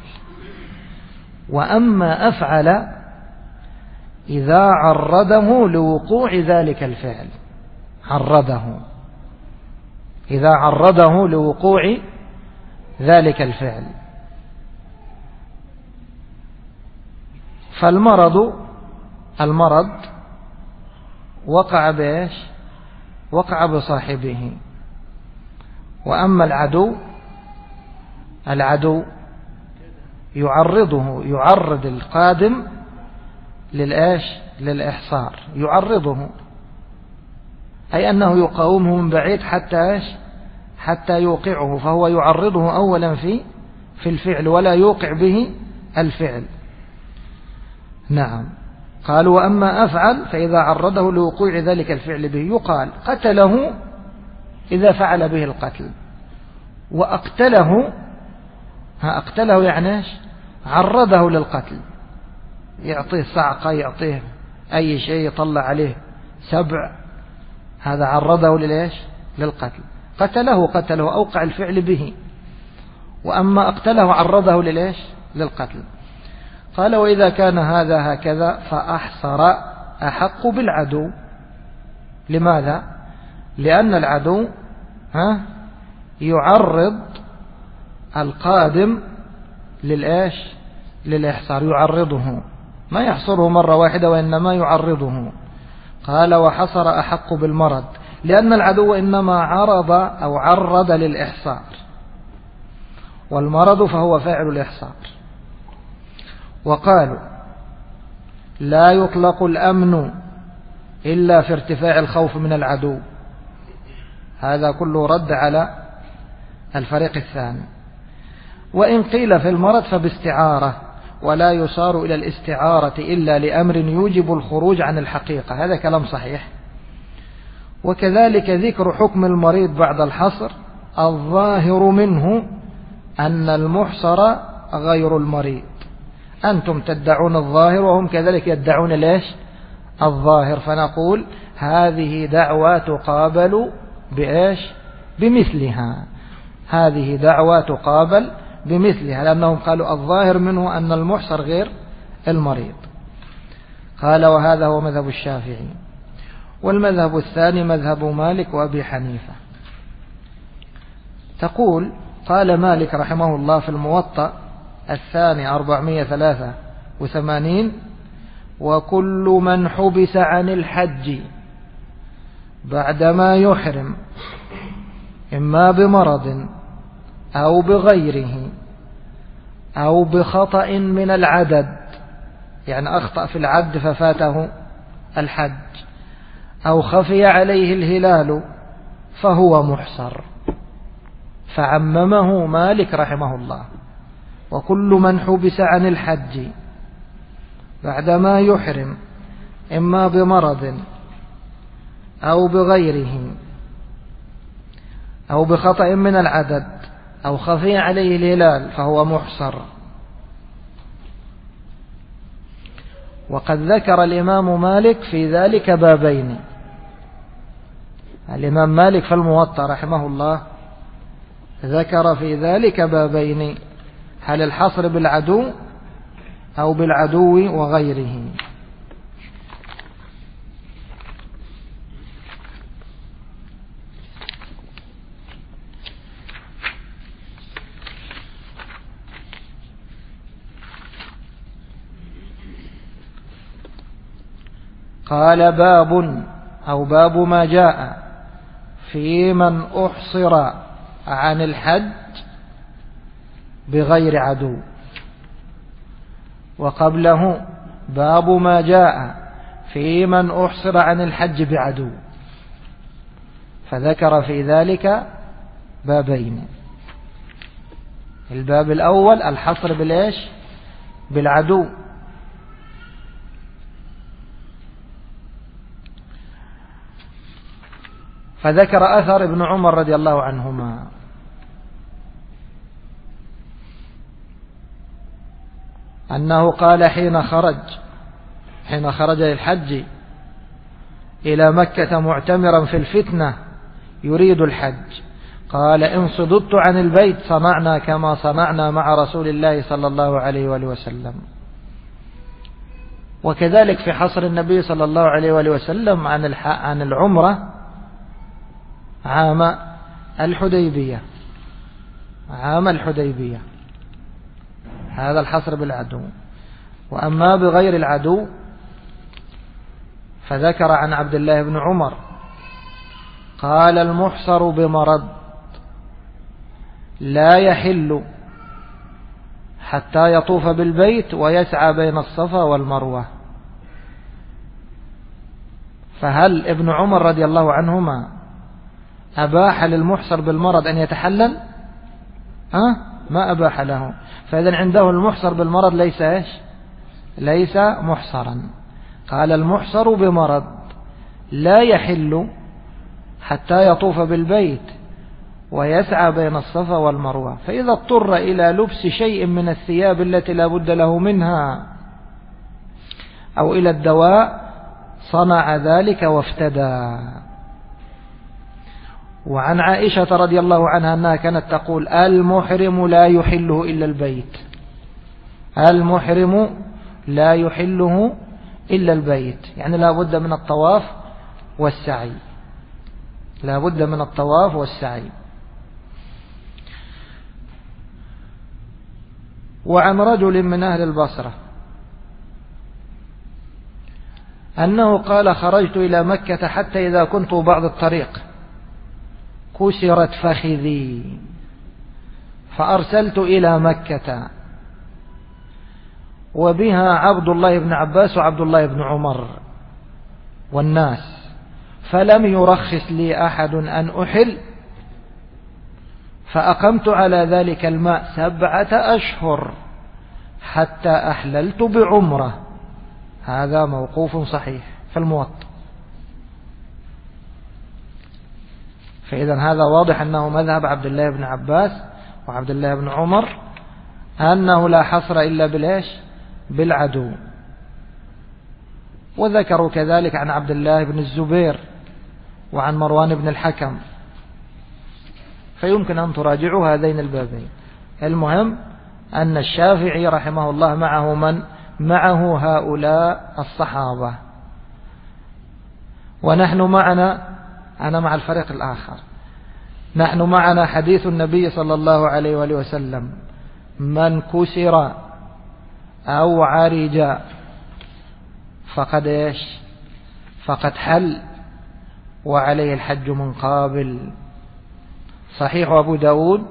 وأما أفعل إذا عرضه لوقوع ذلك الفعل، عرضه إذا عرضه لوقوع ذلك الفعل. فالمرض وقع بإيش؟ وقع بصاحبه. وأما العدو يعرض القادم للإيش؟ للإحصار، يعرضه، أي أنه يقاومه من بعيد حتى يوقعه، فهو يعرضه أولا في الفعل ولا يوقع به الفعل. نعم. قالوا: وأما أفعل فإذا عرضه لوقوع ذلك الفعل به، يقال قتله إذا فعل به القتل، وأقتله يعني عرضه للقتل، يعطيه صعقة، يعطيه أي شيء، يطلع عليه سبع، هذا عرضه للقتل. قتله أوقع الفعل به. وأما أقتله عرضه للقتل. قال: وإذا كان هذا هكذا فأحصر أحق بالعدو. لماذا؟ لأن العدو يعرض القادم للإحصار، يعرضه، ما يحصره مرة واحدة وإنما يعرضه. قال وحصر أحق بالمرض، لأن العدو إنما عرض أو عرض للإحصار، والمرض فهو فاعل الإحصار. وقالوا لا يطلق الأمن إلا في ارتفاع الخوف من العدو. هذا كله رد على الفريق الثاني. وإن قيل في المرض فباستعارة، ولا يصار إلى الاستعارة إلا لأمر يوجب الخروج عن الحقيقة. هذا كلام صحيح. وكذلك ذكر حكم المريض بعد الحصر الظاهر منه أن المحصر غير المريض. أنتم تدعون الظاهر وهم كذلك يدعون ليش الظاهر، فنقول هذه دعوة تقابل بإيش بمثلها، هذه دعوة تقابل بمثلها، لأنهم قالوا الظاهر منه أن المحصر غير المريض. قال وهذا هو مذهب الشافعي. والمذهب الثاني مذهب مالك وأبي حنيفة. تقول قال مالك رحمه الله في الموطأ الثاني 483: وكل من حبس عن الحج بعدما يحرم إما بمرض أو بغيره أو بخطأ من العدد، يعني أخطأ في العد ففاته الحج، أو خفي عليه الهلال فهو محصر. فعممه مالك رحمه الله: وكل من حبس عن الحج بعدما يحرم إما بمرض أو بغيره أو بخطأ من العدد أو خفي عليه الهلال فهو محصر. وقد ذكر الإمام مالك في ذلك بابين. الإمام مالك في الموطأ رحمه الله ذكر في ذلك بابين: هل الحصر بالعدو أو بالعدو وغيره. قال باب أو باب ما جاء في من أحصر عن الحج بغير عدو. وقبله باب ما جاء في من أحصر عن الحج بعدو، فذكر في ذلك بابين. الباب الأول الحصر بالإيش بالعدو. فذكر أثر ابن عمر رضي الله عنهما أنه قال حين خرج للحج إلى مكة معتمرا في الفتنة يريد الحج، قال إن صددت عن البيت صنعنا كما صنعنا مع رسول الله صلى الله عليه وآله وسلم. وكذلك في حصر النبي صلى الله عليه وآله وسلم عن العمرة عام الحديبية، هذا الحصر بالعدو. وأما بغير العدو فذكر عن عبد الله بن عمر قال المحصر بمرض لا يحل حتى يطوف بالبيت ويسعى بين الصفا والمروة. فهل ابن عمر رضي الله عنهما أباح للمحصر بالمرض أن يتحلل؟ ما أباح له. فإذا عنده المحصر بالمرض ليس محصرا. قال المحصر بمرض لا يحل حتى يطوف بالبيت ويسعى بين الصفا والمروة. فإذا اضطر إلى لبس شيء من الثياب التي لا بد له منها أو إلى الدواء صنع ذلك وافتدى. وعن عائشة رضي الله عنها أنها كانت تقول المحرم لا يحله إلا البيت، المحرم لا يحله إلا البيت، يعني لا بد من الطواف والسعي، لا بد من الطواف والسعي. وعن رجل من أهل البصرة أنه قال خرجت إلى مكة حتى إذا كنت بعض الطريق كسرت فخذي فأرسلت إلى مكة وبها عبد الله بن عباس وعبد الله بن عمر والناس، فلم يرخص لي أحد أن أحل، فأقمت على ذلك الماء 7 أشهر حتى أحللت بعمرة. هذا موقوف صحيح في الموطأ. فإذا هذا واضح أنه مذهب عبد الله بن عباس وعبد الله بن عمر أنه لا حصر إلا بالإيش؟ بالعدو. وذكروا كذلك عن عبد الله بن الزبير وعن مروان بن الحكم، فيمكن أن تراجعوا هذين البابين. المهم أن الشافعي رحمه الله معه من؟ معه هؤلاء الصحابة، ونحن معنا، أنا مع الفريق الآخر، نحن معنا حديث النبي صلى الله عليه وآله وسلم: من كسر أو عرج فقد إيش؟ فقد حل وعليه الحج من قابل. صحيح أبو داود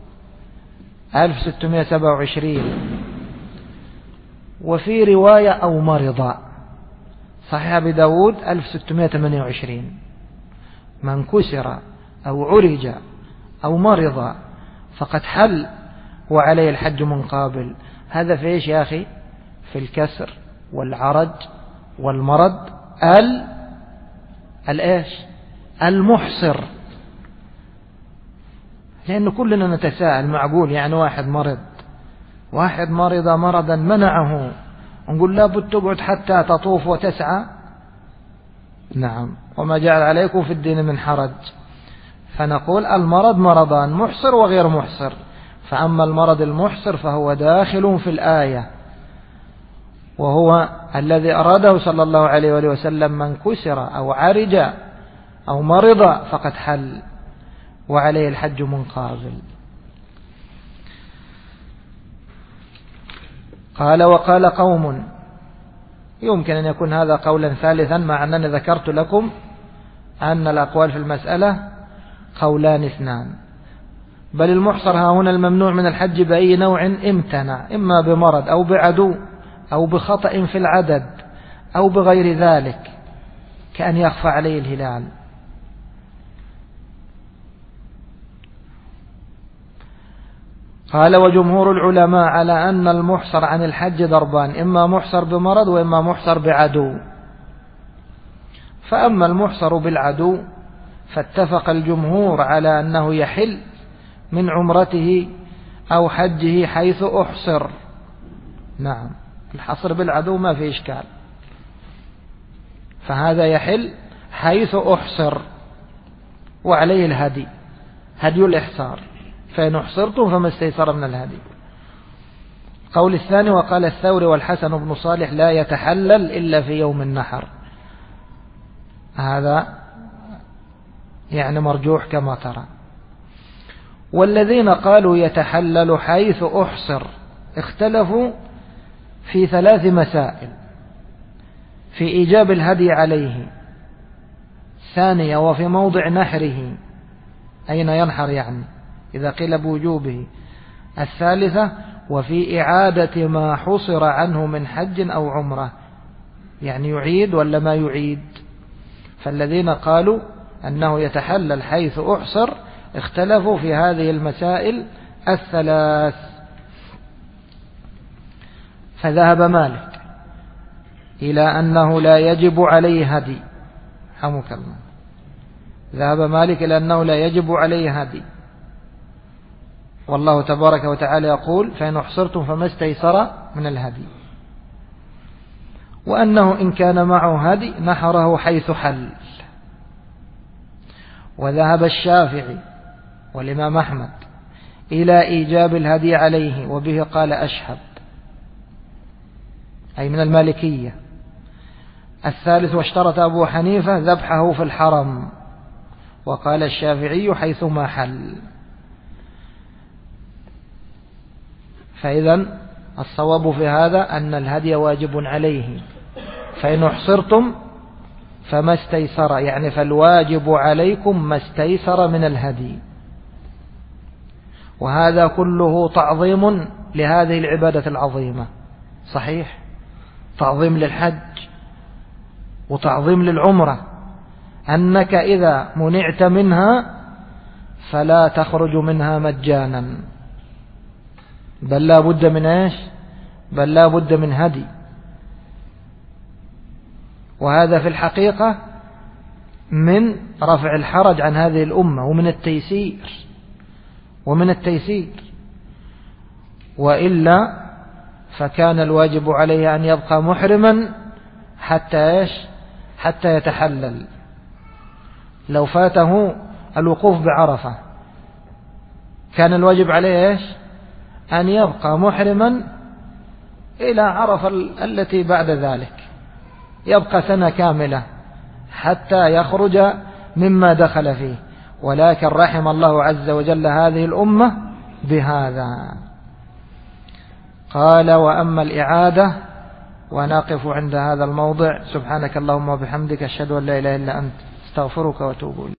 1627. وفي رواية أو مرض. صحيح أبي داود 1628. من كسر أو عرج أو مرض فقد حل وعليه الحج من قابل. هذا في إيش يا أخي؟ في الكسر والعرج والمرض الإيش؟ المحصر. لأن كلنا نتساءل، معقول يعني واحد مرض مرضا منعه نقول لابد تقعد حتى تطوف وتسعى؟ نعم، وما جعل عليكم في الدين من حرج. فنقول المرض مرضان: محصر وغير محصر. فأما المرض المحصر فهو داخل في الآية، وهو الذي أراده صلى الله عليه وآله وسلم: من كسر أو عرج أو مرض فقد حل وعليه الحج من قابل. قال: وقال قوم. يمكن أن يكون هذا قولا ثالثا، مع أنني ذكرت لكم أن الأقوال في المسألة قولان اثنان. بل المحصر ها هنا الممنوع من الحج بأي نوع امتنع، إما بمرض أو بعدو أو بخطأ في العدد أو بغير ذلك، كأن يخفى عليه الهلال. قال: وجمهور العلماء على أن المحصر عن الحج ضربان: إما محصر بمرض وإما محصر بعدو. فأما المحصر بالعدو فاتفق الجمهور على أنه يحل من عمرته أو حجه حيث أحصر. نعم، الحصر بالعدو ما في إشكال، فهذا يحل حيث أحصر وعليه الهدي، هدي الإحصار، فإن أحصرتم فما استيسر من الهدي. قول الثاني: وقال الثوري والحسن بن صالح: لا يتحلل إلا في يوم النحر. هذا يعني مرجوح كما ترى. والذين قالوا يتحلل حيث أحصر اختلفوا في 3 مسائل: في إيجاب الهدي عليه، ثانية وفي موضع نحره أين ينحر يعني إذا قيل بوجوبه، الثالثة وفي إعادة ما حصر عنه من حج أو عمرة، يعني يعيد ولا ما يعيد. فالذين قالوا أنه يتحلل حيث أحصر اختلفوا في هذه المسائل الثلاث. فذهب مالك إلى أنه لا يجب عليه هدي. حمك الله. ذهب مالك إلى أنه لا يجب عليه هدي، والله تبارك وتعالى يقول: فإن أحصرتم فما استيسر من الهدي. وأنه إن كان معه هدي نحره حيث حل. وذهب الشافعي والإمام أحمد إلى إيجاب الهدي عليه، وبه قال أشهب، أي من المالكية. الثالث: واشترط أبو حنيفة ذبحه في الحرم، وقال الشافعي حيثما حل. فإذا الصواب في هذا أن الهدي واجب عليه، فإن أحصرتم فما استيسر، يعني فالواجب عليكم ما استيسر من الهدي. وهذا كله تعظيم لهذه العبادة العظيمة. صحيح، تعظيم للحج وتعظيم للعمرة، أنك إذا منعت منها فلا تخرج منها مجانا، بل لا بد من إيش؟ بل لا بد من هدي. وهذا في الحقيقة من رفع الحرج عن هذه الأمة ومن التيسير، وإلا فكان الواجب عليه أن يبقى محرما حتى يتحلل. لو فاته الوقوف بعرفة كان الواجب عليه أن يبقى محرما إلى عرفة التي بعد ذلك، يبقى سنة كاملة حتى يخرج مما دخل فيه. ولكن رحم الله عز وجل هذه الأمة بهذا. قال: وأما الإعادة. ونقف عند هذا الموضع. سبحانك اللهم وبحمدك، أشهد أن لا إله إلا أنت، استغفرك وأتوب إليك.